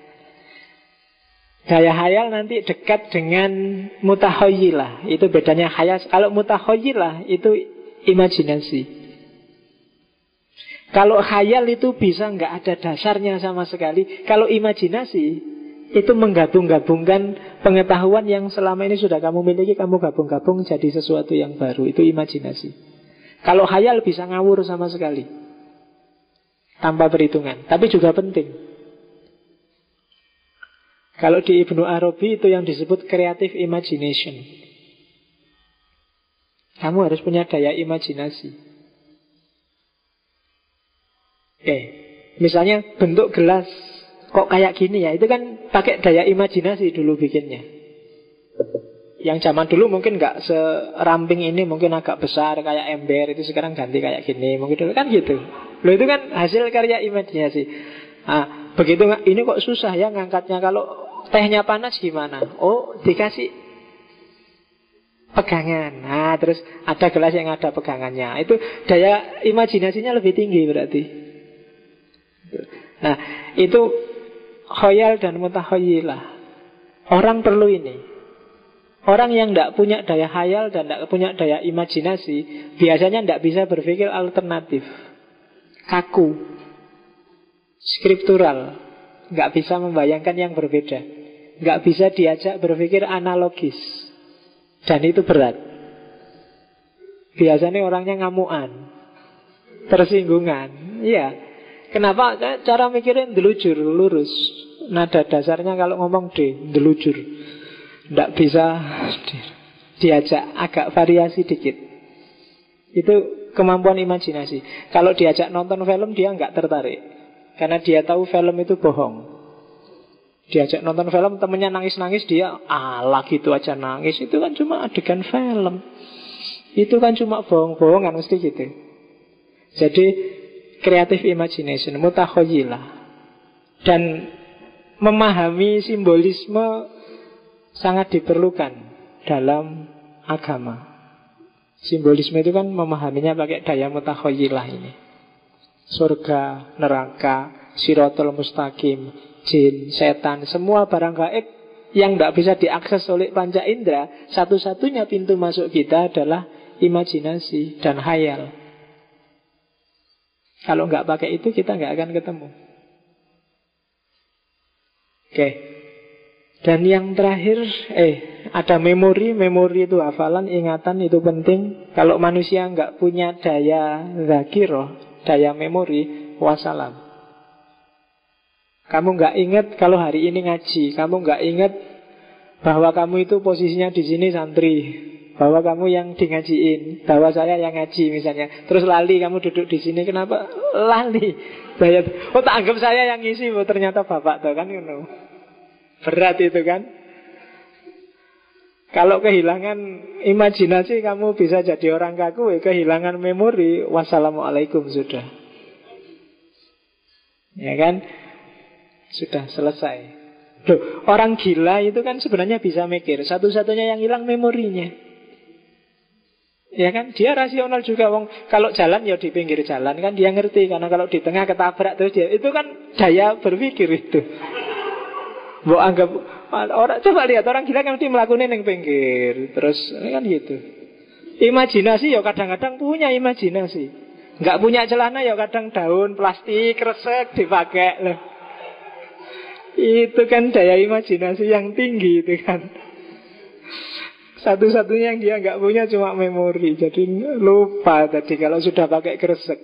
Daya hayal nanti dekat dengan mutakhayyilah. Itu bedanya hayal. Kalau mutakhayyilah itu imajinasi. Kalau khayal itu bisa nggak ada dasarnya sama sekali. Kalau imajinasi itu menggabung-gabungkan pengetahuan yang selama ini sudah kamu miliki, kamu gabung-gabung jadi sesuatu yang baru. Itu imajinasi. Kalau khayal bisa ngawur sama sekali, tanpa perhitungan. Tapi juga penting. Kalau di Ibnu Arabi itu yang disebut creative imagination. Kamu harus punya daya imajinasi. Misalnya bentuk gelas kok kayak gini ya, itu kan pakai daya imajinasi dulu bikinnya. Yang zaman dulu mungkin nggak seramping ini, mungkin agak besar kayak ember, itu sekarang ganti kayak gini, mungkin dulu kan gitu. Loh itu kan hasil karya imajinasi. Nah, begitu ini kok susah ya ngangkatnya, kalau tehnya panas gimana? Oh, dikasih pegangan. Nah, terus ada gelas yang ada pegangannya. Itu daya imajinasinya lebih tinggi berarti. Nah, itu khayal dan mutakhayyilah. Orang perlu ini. Orang yang tidak punya daya khayal dan tidak punya daya imajinasi biasanya tidak bisa berpikir alternatif, kaku, skriptural, nggak bisa membayangkan yang berbeda, nggak bisa diajak berpikir analogis, dan itu berat. Biasanya orangnya ngamuan, tersinggungan. Iya. Kenapa? Cara mikirin delujur, lurus. Nada dasarnya kalau ngomong delujur. Tidak bisa diajak, agak variasi dikit. Itu kemampuan imajinasi. Kalau diajak nonton film dia nggak tertarik, karena dia tahu film itu bohong. Diajak nonton film, temennya nangis-nangis, dia alah gitu aja nangis. Itu kan cuma adegan film. Itu kan cuma bohong-bohongan, mesti gitu. Jadi creative imagination, mutakhayyilah. Dan memahami simbolisme sangat diperlukan dalam agama. Simbolisme itu kan memahaminya pakai daya mutakhayyilah ini. Surga, neraka, siratal mustaqim, jin, setan, semua barang gaib yang tidak bisa diakses oleh panca indera, satu-satunya pintu masuk kita adalah imajinasi dan khayal. Kalau nggak pakai itu kita nggak akan ketemu. Oke. Dan yang terakhir, ada memori. Memori itu hafalan, ingatan itu penting. Kalau manusia nggak punya daya zakiroh, daya memori, wassalam. Kamu nggak ingat kalau hari ini ngaji. Kamu nggak ingat bahwa kamu itu posisinya di sini santri, bahwa kamu yang di ngajiin, bahwa saya yang ngaji misalnya. Terus lali kamu duduk di sini, kenapa lali? Oh, tak anggap saya yang ngisi, ternyata bapak tuh kan, berat itu kan. Kalau kehilangan imajinasi kamu bisa jadi orang kaku, kehilangan memori, wassalamualaikum sudah. Ya kan? Sudah selesai. Loh, orang gila itu kan sebenarnya bisa mikir, satu-satunya yang hilang memorinya. Ya kan, dia rasional juga, wong. Kalau jalan ya di pinggir jalan kan dia ngerti, karena kalau di tengah ketabrak terus dia, itu kan daya berpikir itu. Mbok anggap orang, coba lihat orang gila kan mesti melakukan yang pinggir, terus kan gitu. Imajinasi ya kadang-kadang punya imajinasi. Nggak punya celana ya kadang daun plastik resek dipakai loh. Itu kan daya imajinasi yang tinggi itu kan. Satu-satunya yang dia nggak punya cuma memori. Jadi lupa tadi kalau sudah pakai kresek.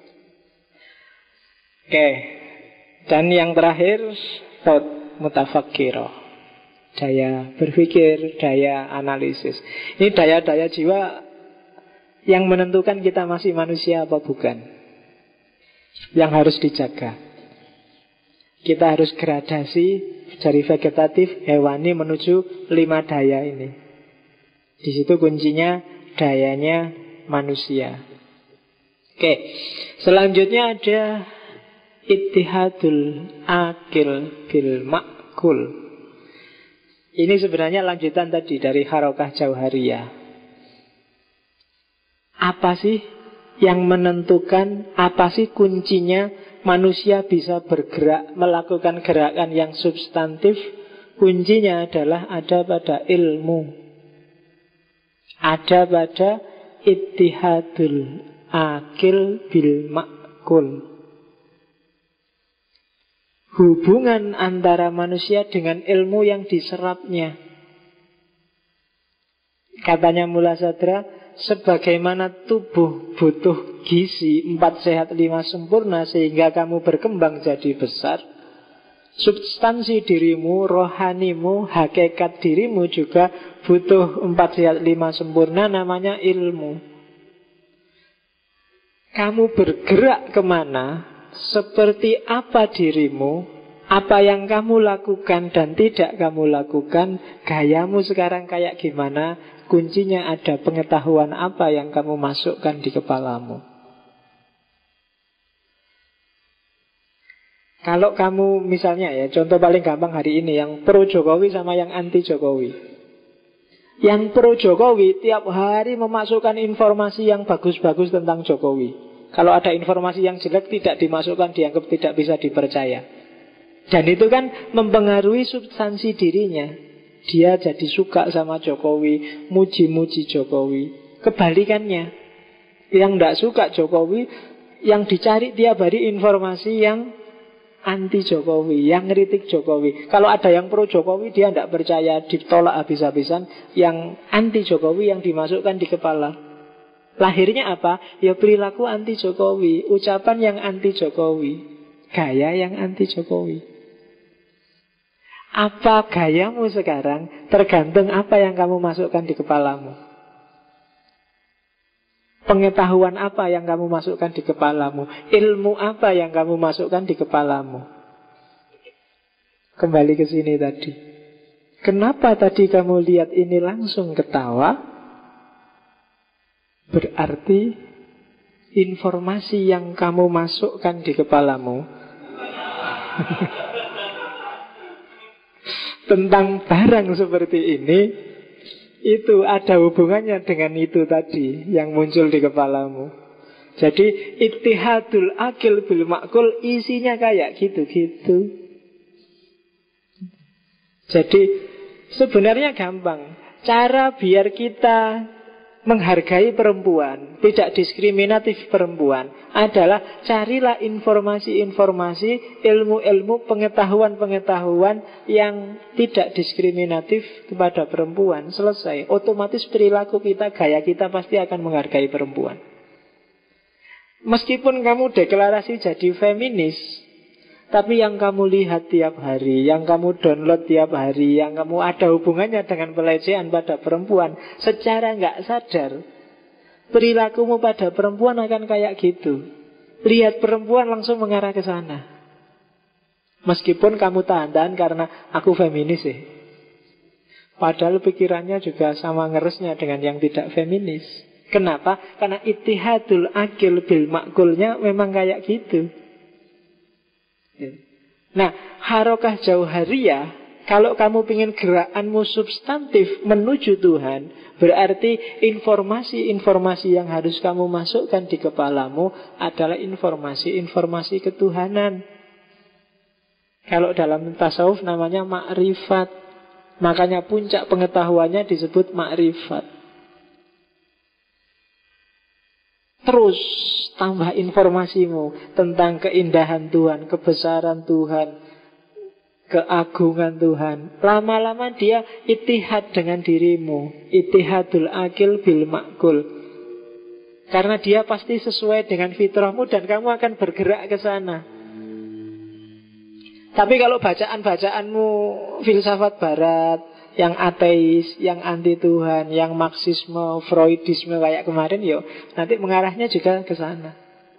Oke. Dan yang terakhir, mutafakkiro, daya berpikir, daya analisis. Ini daya-daya jiwa yang menentukan kita masih manusia apa bukan, yang harus dijaga. Kita harus gradasi dari vegetatif, hewani menuju 5 daya ini. Di situ kuncinya dayanya manusia. Oke, selanjutnya ada ittihadul akil bil ma'kul. Ini sebenarnya lanjutan tadi dari harokah jauhariyah. Apa sih yang menentukan, apa sih kuncinya manusia bisa bergerak, melakukan gerakan yang substantif? Kuncinya adalah ada pada ilmu, ada pada ittihadul akil bil ma'kul. Hubungan antara manusia dengan ilmu yang diserapnya. Katanya Mula Sadra, sebagaimana tubuh butuh gizi 4 sehat 5 sempurna sehingga kamu berkembang jadi besar, substansi dirimu, rohanimu, hakikat dirimu juga butuh 4 sehat 5 sempurna, namanya ilmu. Kamu bergerak kemana, seperti apa dirimu, apa yang kamu lakukan dan tidak kamu lakukan, gayamu sekarang kayak gimana, kuncinya ada pengetahuan apa yang kamu masukkan di kepalamu. Kalau kamu misalnya ya, contoh paling gampang hari ini, yang pro Jokowi sama yang anti Jokowi. Yang pro Jokowi tiap hari memasukkan informasi yang bagus-bagus tentang Jokowi. Kalau ada informasi yang jelek tidak dimasukkan, dianggap tidak bisa dipercaya. Dan itu kan mempengaruhi substansi dirinya. Dia jadi suka sama Jokowi, muji-muji Jokowi. Kebalikannya, yang tidak suka Jokowi, yang dicari tiap hari informasi yang anti Jokowi, yang ngeritik Jokowi. Kalau ada yang pro Jokowi, dia tidak percaya, ditolak habis-habisan. Yang anti Jokowi yang dimasukkan di kepala. Lahirnya apa? Ya perilaku anti Jokowi, ucapan yang anti Jokowi, gaya yang anti Jokowi. Apa gayamu sekarang tergantung apa yang kamu masukkan di kepalamu. Pengetahuan apa yang kamu masukkan di kepalamu, ilmu apa yang kamu masukkan di kepalamu. Kembali ke sini tadi. Kenapa tadi kamu lihat ini langsung ketawa? Berarti informasi yang kamu masukkan di kepalamu tentang barang seperti ini, itu ada hubungannya dengan itu tadi yang muncul di kepalamu. Jadi ittihadul akil bil ma'kul isinya kayak gitu-gitu. Jadi sebenarnya gampang. Cara biar kita menghargai perempuan, tidak diskriminatif perempuan, adalah carilah informasi-informasi, ilmu-ilmu, pengetahuan-pengetahuan yang tidak diskriminatif kepada perempuan. Selesai. Otomatis perilaku kita, gaya kita pasti akan menghargai perempuan. Meskipun kamu deklarasi jadi feminis, tapi yang kamu lihat tiap hari, yang kamu download tiap hari, yang kamu ada hubungannya dengan pelecehan pada perempuan, secara nggak sadar, perilakumu pada perempuan akan kayak gitu. Lihat perempuan langsung mengarah ke sana. Meskipun kamu tahan-tahan karena aku feminis sih. Padahal pikirannya juga sama ngeresnya dengan yang tidak feminis. Kenapa? Karena ittihadul akil bil ma'kulnya memang kayak gitu. Nah, harokah jauhariyah, kalau kamu ingin gerakanmu substantif menuju Tuhan, berarti informasi-informasi yang harus kamu masukkan di kepalamu adalah informasi-informasi ketuhanan. Kalau dalam tasawuf namanya makrifat. Makanya puncak pengetahuannya disebut makrifat. Terus tambah informasimu tentang keindahan Tuhan, kebesaran Tuhan, keagungan Tuhan. Lama-lama dia ittihad dengan dirimu. Ittihadul akil bil ma'kul. Karena dia pasti sesuai dengan fitrahmu dan kamu akan bergerak ke sana. Tapi kalau bacaan-bacaanmu filsafat barat, yang ateis, yang anti Tuhan, yang Marxisme, Freudisme kayak kemarin, yo nanti mengarahnya juga ke sana.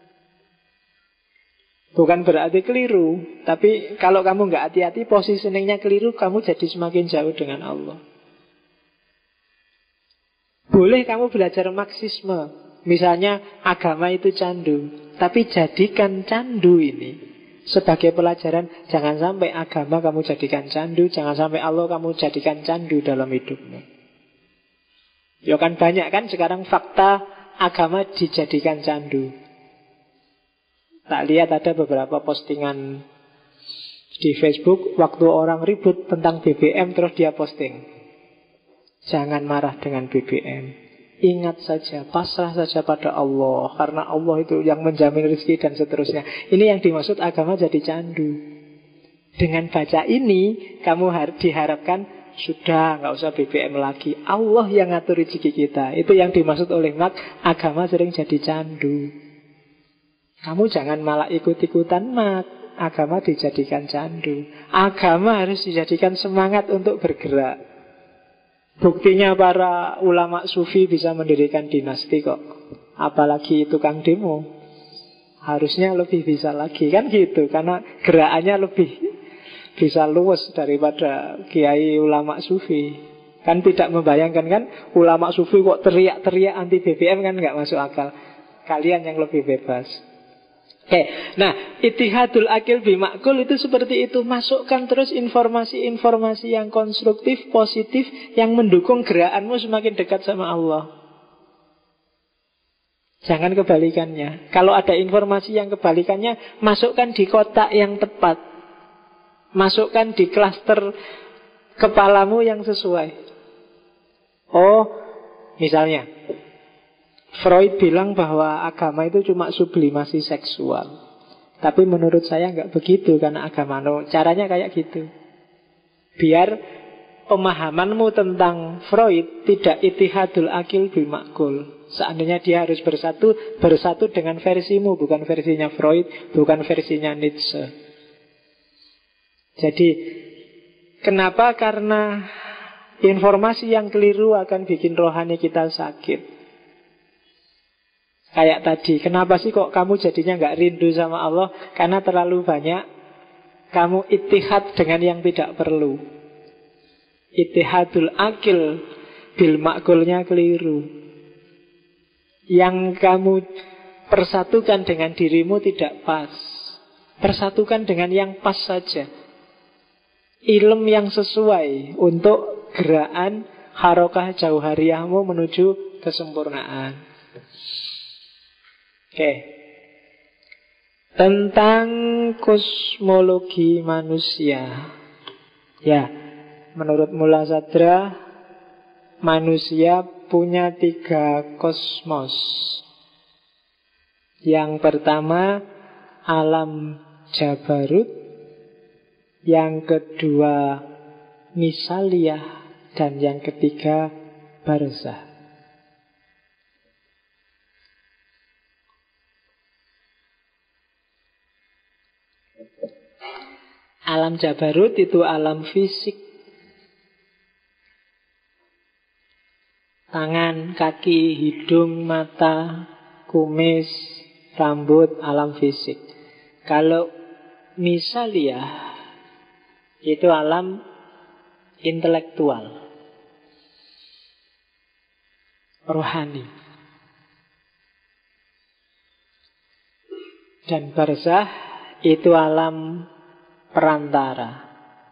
Bukan berarti keliru, tapi kalau kamu nggak hati-hati, positioningnya keliru, kamu jadi semakin jauh dengan Allah. Boleh kamu belajar Marxisme, misalnya agama itu candu, tapi jadikan candu ini sebagai pelajaran. Jangan sampai agama kamu jadikan candu, jangan sampai Allah kamu jadikan candu dalam hidupmu. Ya kan banyak kan sekarang fakta agama dijadikan candu. Tak lihat ada beberapa postingan di Facebook waktu orang ribut tentang BBM, terus dia posting, jangan marah dengan BBM, ingat saja, pasrah saja pada Allah, karena Allah itu yang menjamin rezeki dan seterusnya. Ini yang dimaksud agama jadi candu. Dengan baca ini kamu diharapkan sudah nggak usah BBM lagi, Allah yang ngatur rezeki kita. Itu yang dimaksud oleh Marx, agama sering jadi candu. Kamu jangan malah ikut-ikutan Marx, agama dijadikan candu. Agama harus dijadikan semangat untuk bergerak. Buktinya para ulama sufi bisa mendirikan dinasti kok. Apalagi tukang demo. Harusnya lebih bisa lagi kan gitu, karena gerakannya lebih bisa luas daripada kiai ulama sufi. Kan tidak membayangkan kan, ulama sufi kok teriak-teriak anti BBM, kan nggak masuk akal. Kalian yang lebih bebas. Oke, nah ittihadul akil bimakul itu seperti itu. Masukkan terus informasi-informasi yang konstruktif, positif, yang mendukung gerakanmu semakin dekat sama Allah. Jangan kebalikannya. Kalau ada informasi yang kebalikannya, masukkan di kotak yang tepat. Masukkan di klaster kepalamu yang sesuai. Oh, misalnya Freud bilang bahwa agama itu cuma sublimasi seksual. Tapi menurut saya nggak begitu, karena agama caranya kayak gitu. Biar pemahamanmu tentang Freud tidak ittihadul akil bimakul. Seandainya dia harus bersatu dengan versimu, bukan versinya Freud, bukan versinya Nietzsche. Jadi kenapa? Karena informasi yang keliru akan bikin rohani kita sakit. Kayak tadi, kenapa sih kok kamu jadinya nggak rindu sama Allah? Karena terlalu banyak kamu ittihad dengan yang tidak perlu. Ittihadul akil bil makulnya keliru. Yang kamu persatukan dengan dirimu tidak pas. Persatukan dengan yang pas saja. Ilm yang sesuai untuk gerakan harokah jauhariyahmu menuju kesempurnaan. Oke. Tentang kosmologi manusia. Ya, menurut Mula Sadra, manusia punya 3 kosmos. Yang pertama alam Jabarut, yang kedua Misaliyah, dan yang ketiga Barzah. Alam Jabarut itu alam fisik. Tangan, kaki, hidung, mata, kumis, rambut, alam fisik. Kalau Misaliyah itu alam intelektual, rohani. Dan Barzah itu alam perantara.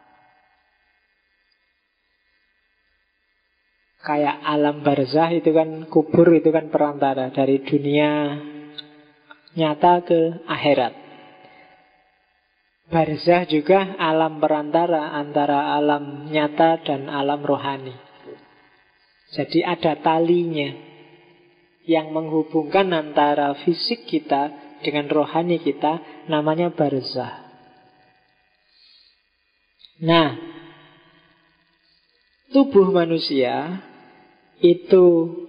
Kayak alam barzah itu kan, kubur itu kan perantara dari dunia nyata ke akhirat. Barzah juga alam perantara antara alam nyata dan alam rohani. Jadi ada talinya yang menghubungkan antara fisik kita dengan rohani kita, namanya barzah. Nah, tubuh manusia itu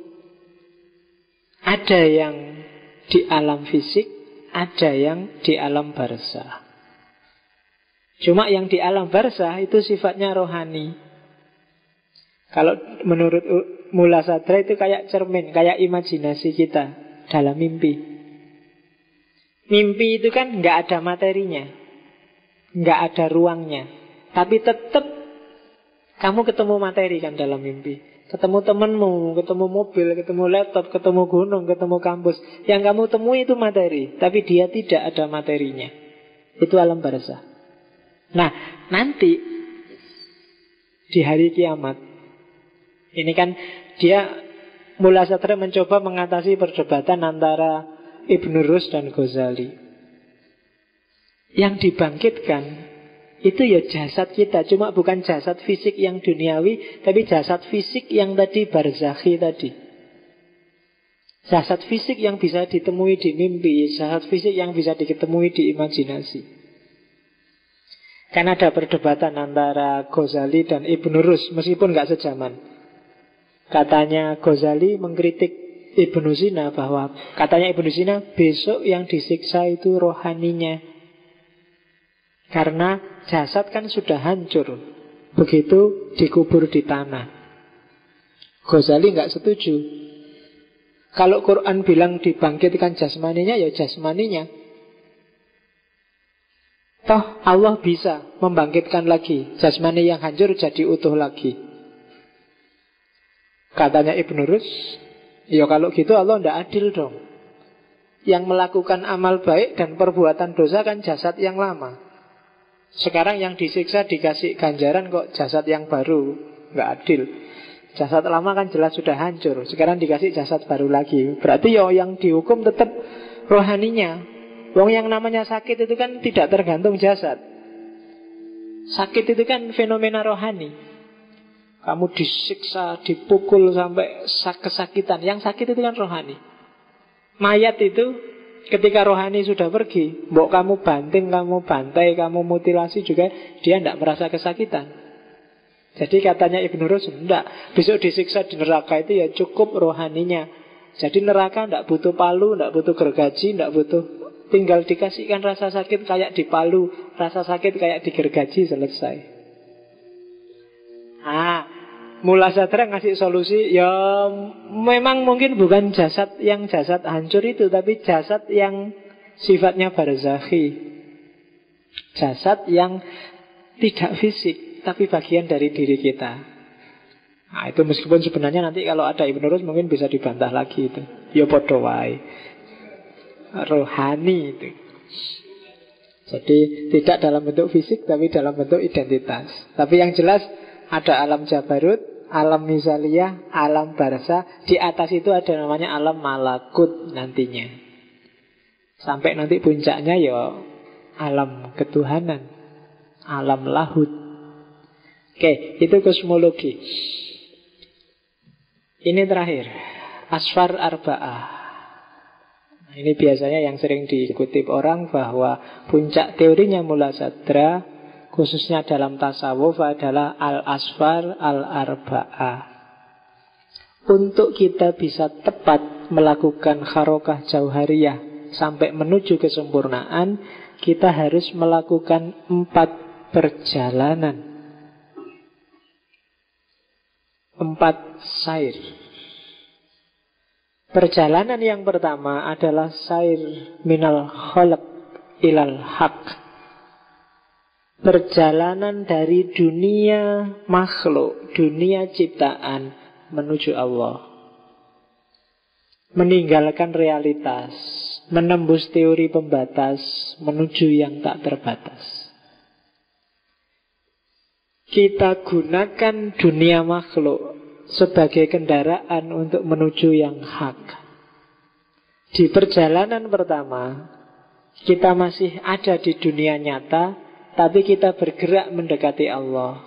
ada yang di alam fisik, ada yang di alam barzah. Cuma yang di alam barzah itu sifatnya rohani. Kalau menurut Mula Sadra itu kayak cermin, kayak imajinasi kita dalam mimpi. Mimpi itu kan nggak ada materinya, nggak ada ruangnya. Tapi tetap kamu ketemu materi kan dalam mimpi. Ketemu temenmu, ketemu mobil, ketemu laptop, ketemu gunung, ketemu kampus. Yang kamu temui itu materi, tapi dia tidak ada materinya. Itu alam barzakh. Nah, nanti di hari kiamat, ini kan dia Mullah Sadra mencoba mengatasi perdebatan antara Ibn Rus dan Ghazali. Yang dibangkitkan itu ya jasad kita, cuma bukan jasad fisik yang duniawi, tapi jasad fisik yang tadi barzakhi tadi. Jasad fisik yang bisa ditemui di mimpi, jasad fisik yang bisa ditemui di imajinasi. Kan ada perdebatan antara Ghazali dan Ibn Rus, meskipun gak sejaman. Katanya Ghazali mengkritik Ibn Sina bahwa katanya Ibn Sina besok yang disiksa itu rohaninya. Karena jasad kan sudah hancur begitu dikubur di tanah. Ghazali gak setuju. Kalau Quran bilang dibangkitkan jasmaninya, ya jasmaninya. Toh Allah bisa membangkitkan lagi jasmani yang hancur jadi utuh lagi. Katanya Ibn Rus, ya kalau gitu Allah tidak adil dong. Yang melakukan amal baik dan perbuatan dosa kan jasad yang lama. Sekarang yang disiksa dikasih ganjaran kok jasad yang baru. Nggak adil. Jasad lama kan jelas sudah hancur, sekarang dikasih jasad baru lagi. Berarti ya yang dihukum tetap rohaninya. Wong yang namanya sakit itu kan tidak tergantung jasad. Sakit itu kan fenomena rohani. Kamu disiksa, dipukul sampai kesakitan. Yang sakit itu kan rohani. Mayat itu ketika rohani sudah pergi, mbok kamu banting, kamu bantai, kamu mutilasi juga, dia tidak merasa kesakitan. Jadi katanya Ibn Rus, enggak, besok disiksa di neraka itu ya cukup rohaninya. Jadi neraka tidak butuh palu, tidak butuh gergaji, tidak butuh. Tinggal dikasihkan rasa sakit kayak di palu, rasa sakit kayak digergaji, selesai. Mullah Sadra ngasih solusi, ya memang mungkin bukan jasad yang jasad hancur itu, tapi jasad yang sifatnya barzakhi. Jasad yang tidak fisik, tapi bagian dari diri kita. Nah itu meskipun sebenarnya nanti kalau ada Ibn Rus mungkin bisa dibantah lagi itu. Ya podo wae. Rohani itu. Jadi tidak dalam bentuk fisik tapi dalam bentuk identitas. Tapi yang jelas ada alam jabarut, alam misaliyah, alam barzakh. Di atas itu ada namanya alam malakut nantinya. Sampai nanti puncaknya ya alam ketuhanan, alam lahut. Oke, itu kosmologi. Ini terakhir, asfar arba'ah. Ini biasanya yang sering dikutip orang bahwa puncak teorinya Mullah Sadra khususnya dalam tasawuf adalah al-asfar al-arba'ah. Untuk kita bisa tepat melakukan kharokah jauhariyah sampai menuju kesempurnaan, kita harus melakukan 4 perjalanan, 4 sair. Perjalanan yang pertama adalah sair minal khalq ilal haq. Perjalanan dari dunia makhluk, dunia ciptaan menuju Allah. Meninggalkan realitas, menembus teori pembatas, menuju yang tak terbatas. Kita gunakan dunia makhluk sebagai kendaraan untuk menuju yang hak. Di perjalanan pertama, kita masih ada di dunia nyata, tapi kita bergerak mendekati Allah.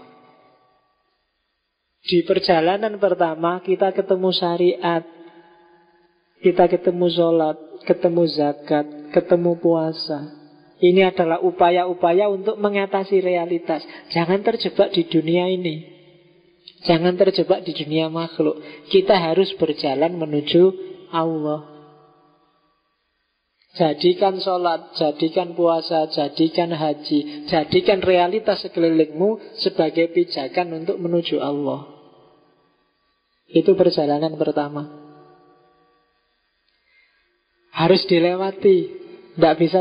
Di perjalanan pertama, kita ketemu syariat, kita ketemu sholat, ketemu zakat, ketemu puasa. Ini adalah upaya-upaya untuk mengatasi realitas. Jangan terjebak di dunia ini. Jangan terjebak di dunia makhluk. Kita harus berjalan menuju Allah. Jadikan sholat, jadikan puasa, jadikan haji, jadikan realitas sekelilingmu sebagai pijakan untuk menuju Allah. Itu perjalanan pertama. Harus dilewati, tidak bisa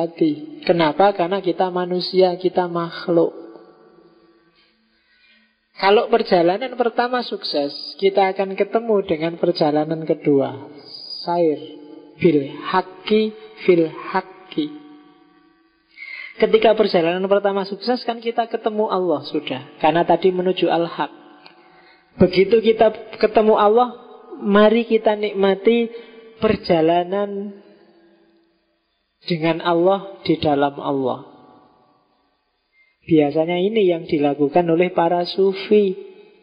diloncati. Kenapa? Karena kita manusia, kita makhluk. Kalau perjalanan pertama sukses, kita akan ketemu dengan perjalanan kedua. Sair bil haqqi fil haqqi. Ketika perjalanan pertama sukses kan kita ketemu Allah sudah. Karena tadi menuju al-haq. Begitu kita ketemu Allah, mari kita nikmati perjalanan dengan Allah di dalam Allah. Biasanya ini yang dilakukan oleh para sufi.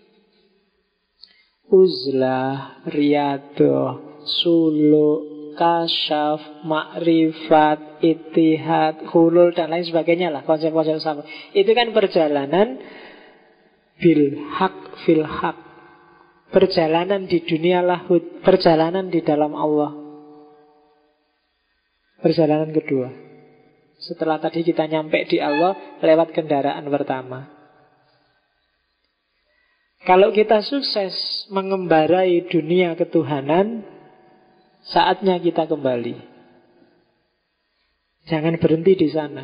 Uzlah, riyadhah, suluk, kasyaf, makrifat, ittihad, hulul, dan lain sebagainya lah, konsep-konsep sama. Itu kan perjalanan bil haq fil haq. Perjalanan di dunia lahud, perjalanan di dalam Allah. Perjalanan kedua. Setelah tadi kita nyampe di Allah lewat kendaraan pertama. Kalau kita sukses mengembarai dunia ketuhanan, saatnya kita kembali. Jangan berhenti di sana.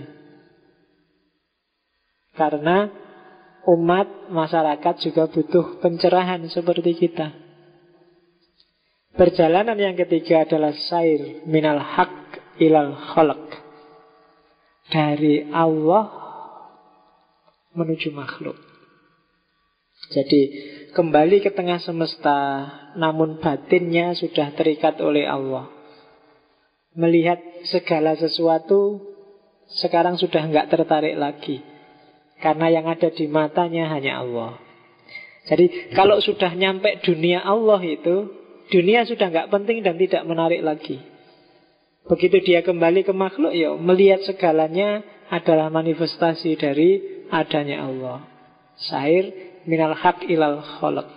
Karena umat, masyarakat juga butuh pencerahan seperti kita. Perjalanan yang ketiga adalah sair minal haq ilal khalaq. Dari Allah menuju makhluk. Jadi kembali ke tengah semesta, namun batinnya sudah terikat oleh Allah. Melihat segala sesuatu sekarang sudah enggak tertarik lagi. Karena yang ada di matanya hanya Allah. Jadi kalau sudah nyampe dunia Allah itu, dunia sudah enggak penting dan tidak menarik lagi. Begitu dia kembali ke makhluk, ya melihat segalanya adalah manifestasi dari adanya Allah. Sair minal haq ilal khalaq.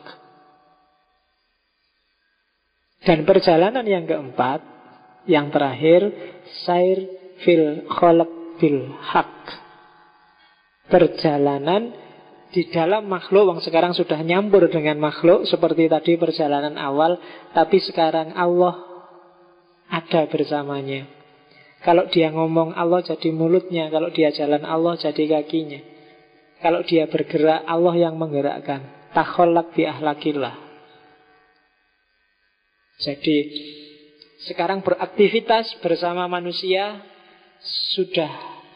Dan perjalanan yang keempat, yang terakhir, sair fil khalaq bil haq. Perjalanan di dalam makhluk, yang sekarang sudah nyampur dengan makhluk, seperti tadi perjalanan awal, tapi sekarang Allah ada bersamanya. Kalau dia ngomong, Allah jadi mulutnya. Kalau dia jalan, Allah jadi kakinya. Kalau dia bergerak, Allah yang menggerakkan. Takholak bi ahlakillah. Jadi sekarang beraktivitas bersama manusia, sudah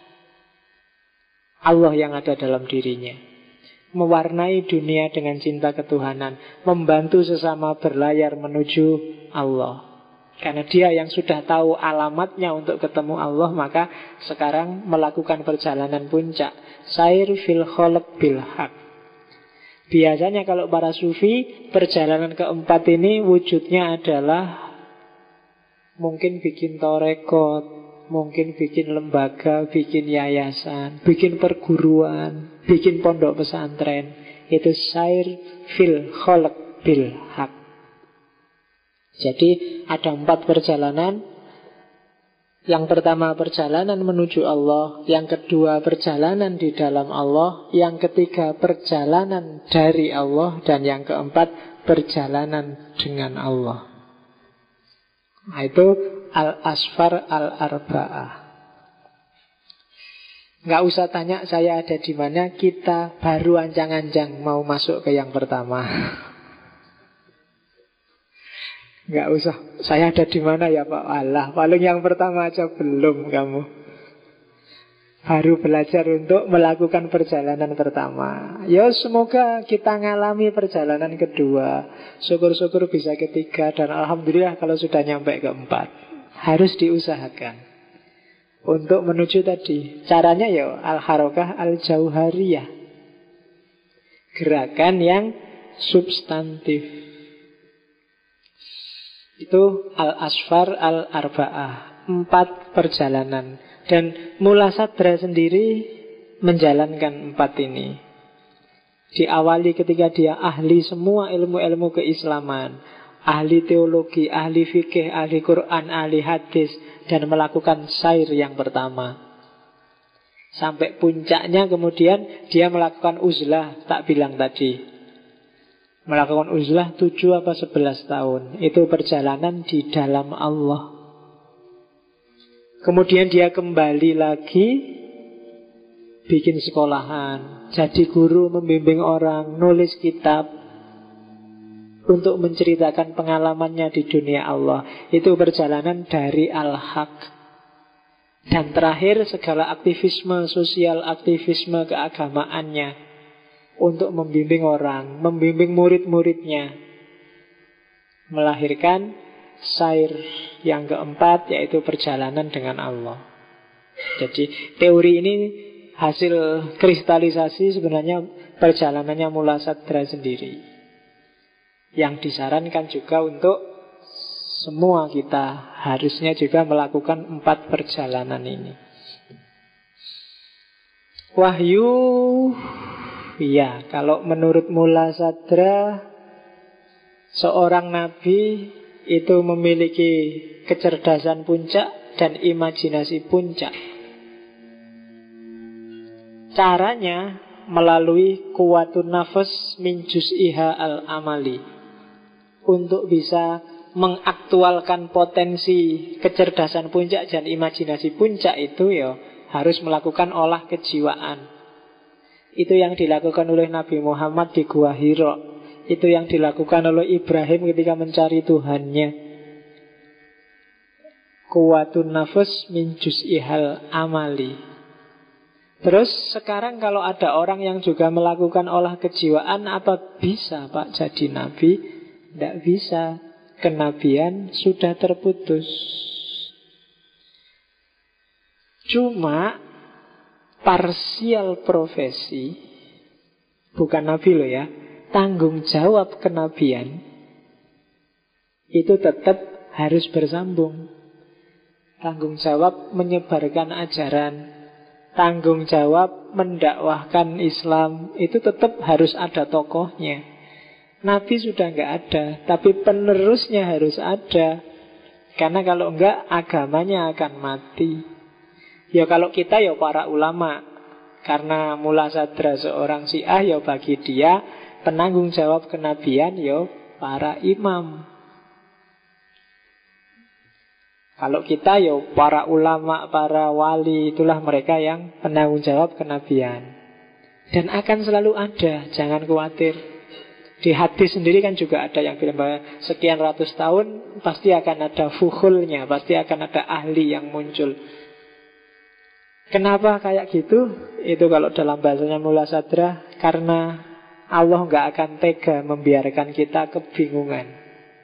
Allah yang ada dalam dirinya. Mewarnai dunia dengan cinta ketuhanan. Membantu sesama berlayar menuju Allah. Karena dia yang sudah tahu alamatnya untuk ketemu Allah, maka sekarang melakukan perjalanan puncak. Sair fil khalaq bil haq. Biasanya kalau para sufi, perjalanan keempat ini wujudnya adalah mungkin bikin torekot, mungkin bikin lembaga, bikin yayasan, bikin perguruan, bikin pondok pesantren. Itu sair fil khalaq bil haq. Jadi ada 4 perjalanan. Yang pertama perjalanan menuju Allah, yang kedua perjalanan di dalam Allah, yang ketiga perjalanan dari Allah, dan yang keempat perjalanan dengan Allah. Nah, itu al-asfar al-arba'ah. Nggak usah tanya saya ada di mana, kita baru ancang-ancang mau masuk ke yang pertama. Nggak usah, saya ada di mana ya Pak? Alah, paling yang pertama aja belum kamu. Baru belajar untuk melakukan perjalanan pertama. Ya semoga kita ngalami perjalanan kedua. Syukur-syukur bisa ketiga. Dan alhamdulillah kalau sudah nyampe keempat. Harus diusahakan untuk menuju tadi. Caranya ya al-harokah al-jauhariyah. Gerakan yang substantif. Itu al-asfar al-arba'ah, 4 perjalanan. Dan Mula Sadra sendiri menjalankan 4 ini. Diawali ketika dia ahli semua ilmu-ilmu keislaman, ahli teologi, ahli fikih, ahli Quran, ahli hadis, dan melakukan sair yang pertama. Sampai puncaknya kemudian dia melakukan uzlah, tak bilang tadi. Melakukan uzlah 7 apa 11 tahun. Itu perjalanan di dalam Allah. Kemudian dia kembali lagi bikin sekolahan, jadi guru, membimbing orang, nulis kitab untuk menceritakan pengalamannya di dunia Allah. Itu perjalanan dari Al-Haq. Dan terakhir, segala aktivisme sosial, aktivisme keagamaannya untuk membimbing orang, membimbing murid-muridnya, melahirkan sair yang keempat, yaitu perjalanan dengan Allah. Jadi teori ini hasil kristalisasi sebenarnya perjalanannya Mula Sadra sendiri, yang disarankan juga untuk semua kita harusnya juga melakukan 4 perjalanan ini. Wahyu, ya, kalau menurut Mula Sadra, seorang nabi itu memiliki kecerdasan puncak dan imajinasi puncak. Caranya melalui kuwatun nafas min juz'iha al-amali, untuk bisa mengaktualkan potensi kecerdasan puncak dan imajinasi puncak itu, ya harus melakukan olah kejiwaan. Itu yang dilakukan oleh Nabi Muhammad di Gua Hira. Itu yang dilakukan oleh Ibrahim ketika mencari Tuhannya. Kuwatun nafas min juz'ihal amali. Terus sekarang kalau ada orang yang juga melakukan olah kejiwaan, apa bisa Pak jadi nabi? Tidak bisa. Kenabian sudah terputus. Cuma parsial profesi, bukan nabi loh ya, tanggung jawab kenabian itu tetap harus bersambung. Tanggung jawab menyebarkan ajaran, tanggung jawab mendakwahkan Islam, itu tetap harus ada tokohnya. Nabi sudah nggak ada, tapi penerusnya harus ada. Karena kalau enggak, agamanya akan mati. Ya kalau kita, ya para ulama. Karena Mula Sadra seorang Syiah, ya bagi dia penanggung jawab kenabian, ya para imam. Kalau kita, ya para ulama, para wali, itulah mereka yang penanggung jawab kenabian. Dan akan selalu ada, jangan khawatir. Di hadis sendiri kan juga ada yang bilang bahwa sekian ratus tahun pasti akan ada fuhulnya, pasti akan ada ahli yang muncul. Kenapa kayak gitu? Itu kalau dalam bahasanya Mula Sadra, karena Allah nggak akan tega membiarkan kita kebingungan.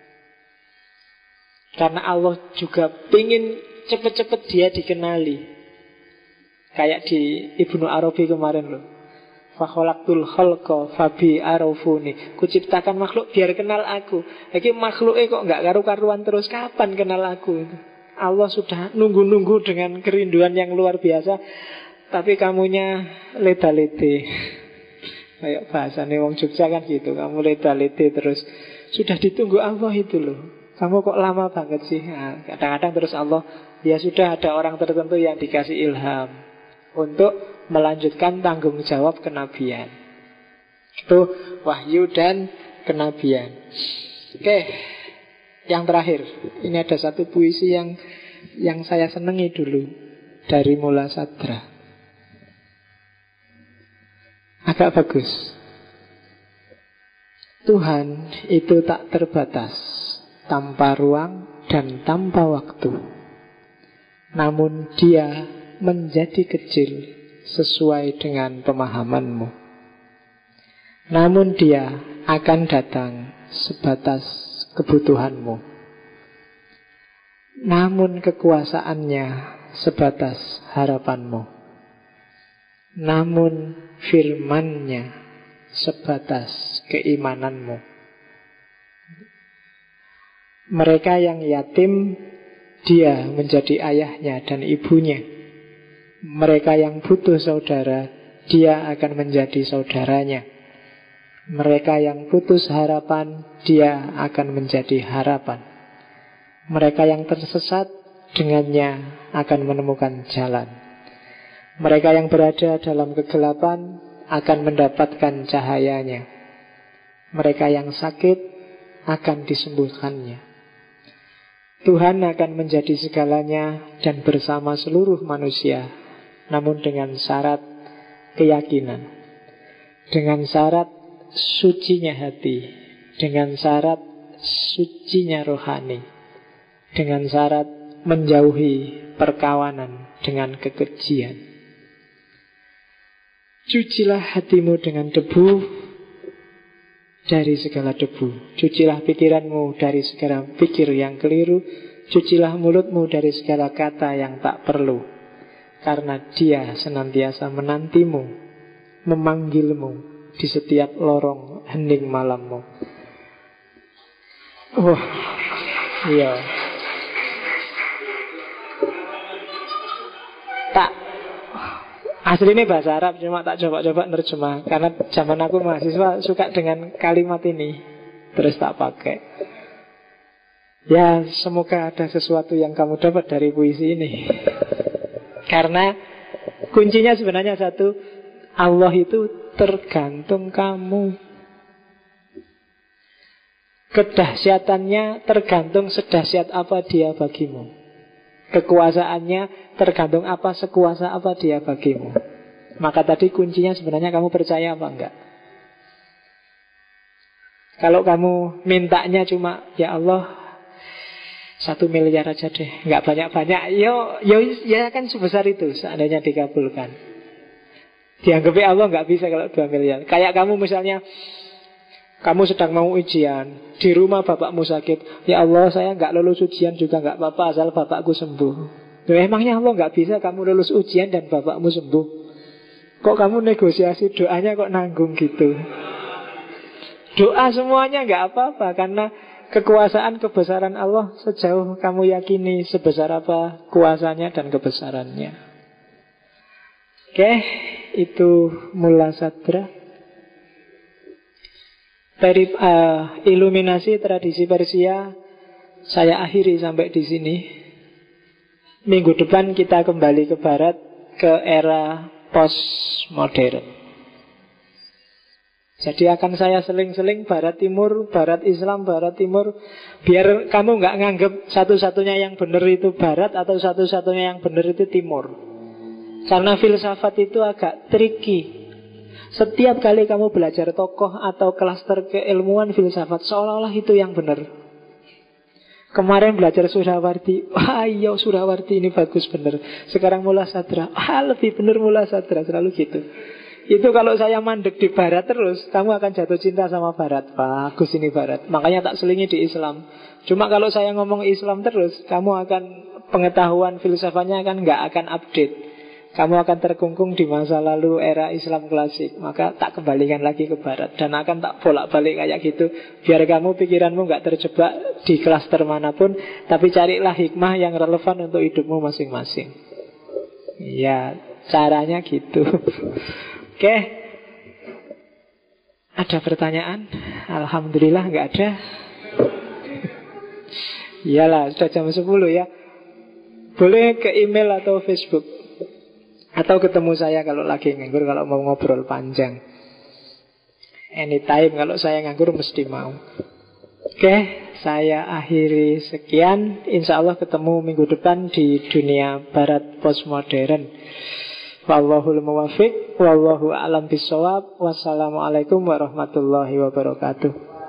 Karena Allah juga ingin cepet-cepet dia dikenali. Kayak di Ibnu Arabi kemarin loh. Fakholaktul kholqa fabi arafuni. Kuciptakan makhluk biar kenal aku. Lagi makhluknya kok nggak karu-karuan terus, kapan kenal aku? Allah sudah nunggu-nunggu dengan kerinduan yang luar biasa, tapi kamunya leda-lede. Kayak bahasanya wong Jogja kan gitu, kamu leda-lede terus. Sudah ditunggu Allah itu loh. Kamu kok lama banget sih? Nah, kadang-kadang terus Allah, ya sudah ada orang tertentu yang dikasih ilham untuk melanjutkan tanggung jawab kenabian. Itu wahyu dan kenabian. Oke, yang terakhir. Ini ada satu puisi yang saya senangi dulu dari Mula Sadra. Agak bagus. Tuhan itu tak terbatas, tanpa ruang dan tanpa waktu. Namun dia menjadi kecil sesuai dengan pemahamanmu. Namun dia akan datang sebatas kebutuhanmu. Namun kekuasaannya sebatas harapanmu. Namun firman-Nya sebatas keimananmu. Mereka yang yatim, dia menjadi ayahnya dan ibunya. Mereka yang butuh saudara, dia akan menjadi saudaranya. Mereka yang putus harapan, dia akan menjadi harapan. Mereka yang tersesat, dengannya akan menemukan jalan. Mereka yang berada dalam kegelapan akan mendapatkan cahayanya. Mereka yang sakit akan disembuhkannya. Tuhan akan menjadi segalanya dan bersama seluruh manusia, namun dengan syarat keyakinan, dengan syarat sucinya hati, dengan syarat sucinya rohani, dengan syarat menjauhi perkawanan dengan kekejian. Cucilah hatimu dengan debu dari segala debu. Cucilah pikiranmu dari segala pikir yang keliru. Cucilah mulutmu dari segala kata yang tak perlu. Karena Dia senantiasa menantimu, memanggilmu di setiap lorong hening malammu. Iya. Tak asli ini bahasa Arab, cuma tak coba-coba nerjemah. Karena zaman aku mahasiswa suka dengan kalimat ini, terus tak pakai. Ya, semoga ada sesuatu yang kamu dapat dari puisi ini. Karena kuncinya sebenarnya satu, Allah itu tergantung kamu. Kedahsyatannya tergantung sedahsyat apa Dia bagimu. Kekuasaannya tergantung apa, sekuasa apa Dia bagimu. Maka tadi kuncinya sebenarnya kamu percaya apa enggak. Kalau kamu mintanya cuma, ya Allah 1 miliar aja deh, nggak banyak-banyak, ya kan sebesar itu seandainya dikabulkan. Dianggapnya Allah nggak bisa kalau 2 miliar. Kayak kamu misalnya, kamu sedang mau ujian, di rumah bapakmu sakit, ya Allah saya nggak lulus ujian juga nggak apa-apa asal bapakku sembuh. Emangnya Allah nggak bisa kamu lulus ujian dan bapakmu sembuh? Kok kamu negosiasi doanya kok nanggung gitu? Doa semuanya nggak apa-apa, karena kekuasaan kebesaran Allah sejauh kamu yakini sebesar apa kuasanya dan kebesarannya. Oke, itu Mula Sadra. Dari iluminasi tradisi Persia saya akhiri sampai di sini. Minggu depan kita kembali ke Barat, ke era postmodern. Jadi akan saya seling-seling Barat Timur, Barat Islam, Barat Timur. Biar kamu nggak nganggep satu-satunya yang benar itu Barat atau satu-satunya yang benar itu Timur. Karena filsafat itu agak tricky. Setiap kali kamu belajar tokoh atau klaster keilmuan filsafat, seolah-olah itu yang benar. Kemarin belajar Surawarti, wah iya Surawarti ini bagus benar. Sekarang Mula Sadra, lebih benar Mula Sadra, selalu gitu. Itu kalau saya mandek di Barat terus, kamu akan jatuh cinta sama Barat. Bagus ini Barat, makanya tak selingi di Islam. Cuma kalau saya ngomong Islam terus, kamu akan, pengetahuan filsafatnya kan nggak akan update. Kamu akan terkungkung di masa lalu era Islam klasik. Maka tak kembalikan lagi ke Barat. Dan akan tak bolak-balik kayak gitu. Biar kamu pikiranmu gak terjebak di klaster manapun. Tapi carilah hikmah yang relevan untuk hidupmu masing-masing. Ya, caranya gitu. Oke. Ada pertanyaan? Alhamdulillah gak ada. Iyalah, sudah jam 10 ya. Boleh ke email atau Facebook, atau ketemu saya kalau lagi nganggur, kalau mau ngobrol panjang. Anytime, kalau saya nganggur mesti mau. Oke, saya akhiri sekian. Insya Allah ketemu minggu depan di dunia Barat postmodern. Wallahul muwaffiq, wallahu a'lam bishawab. Wassalamualaikum warahmatullahi wabarakatuh.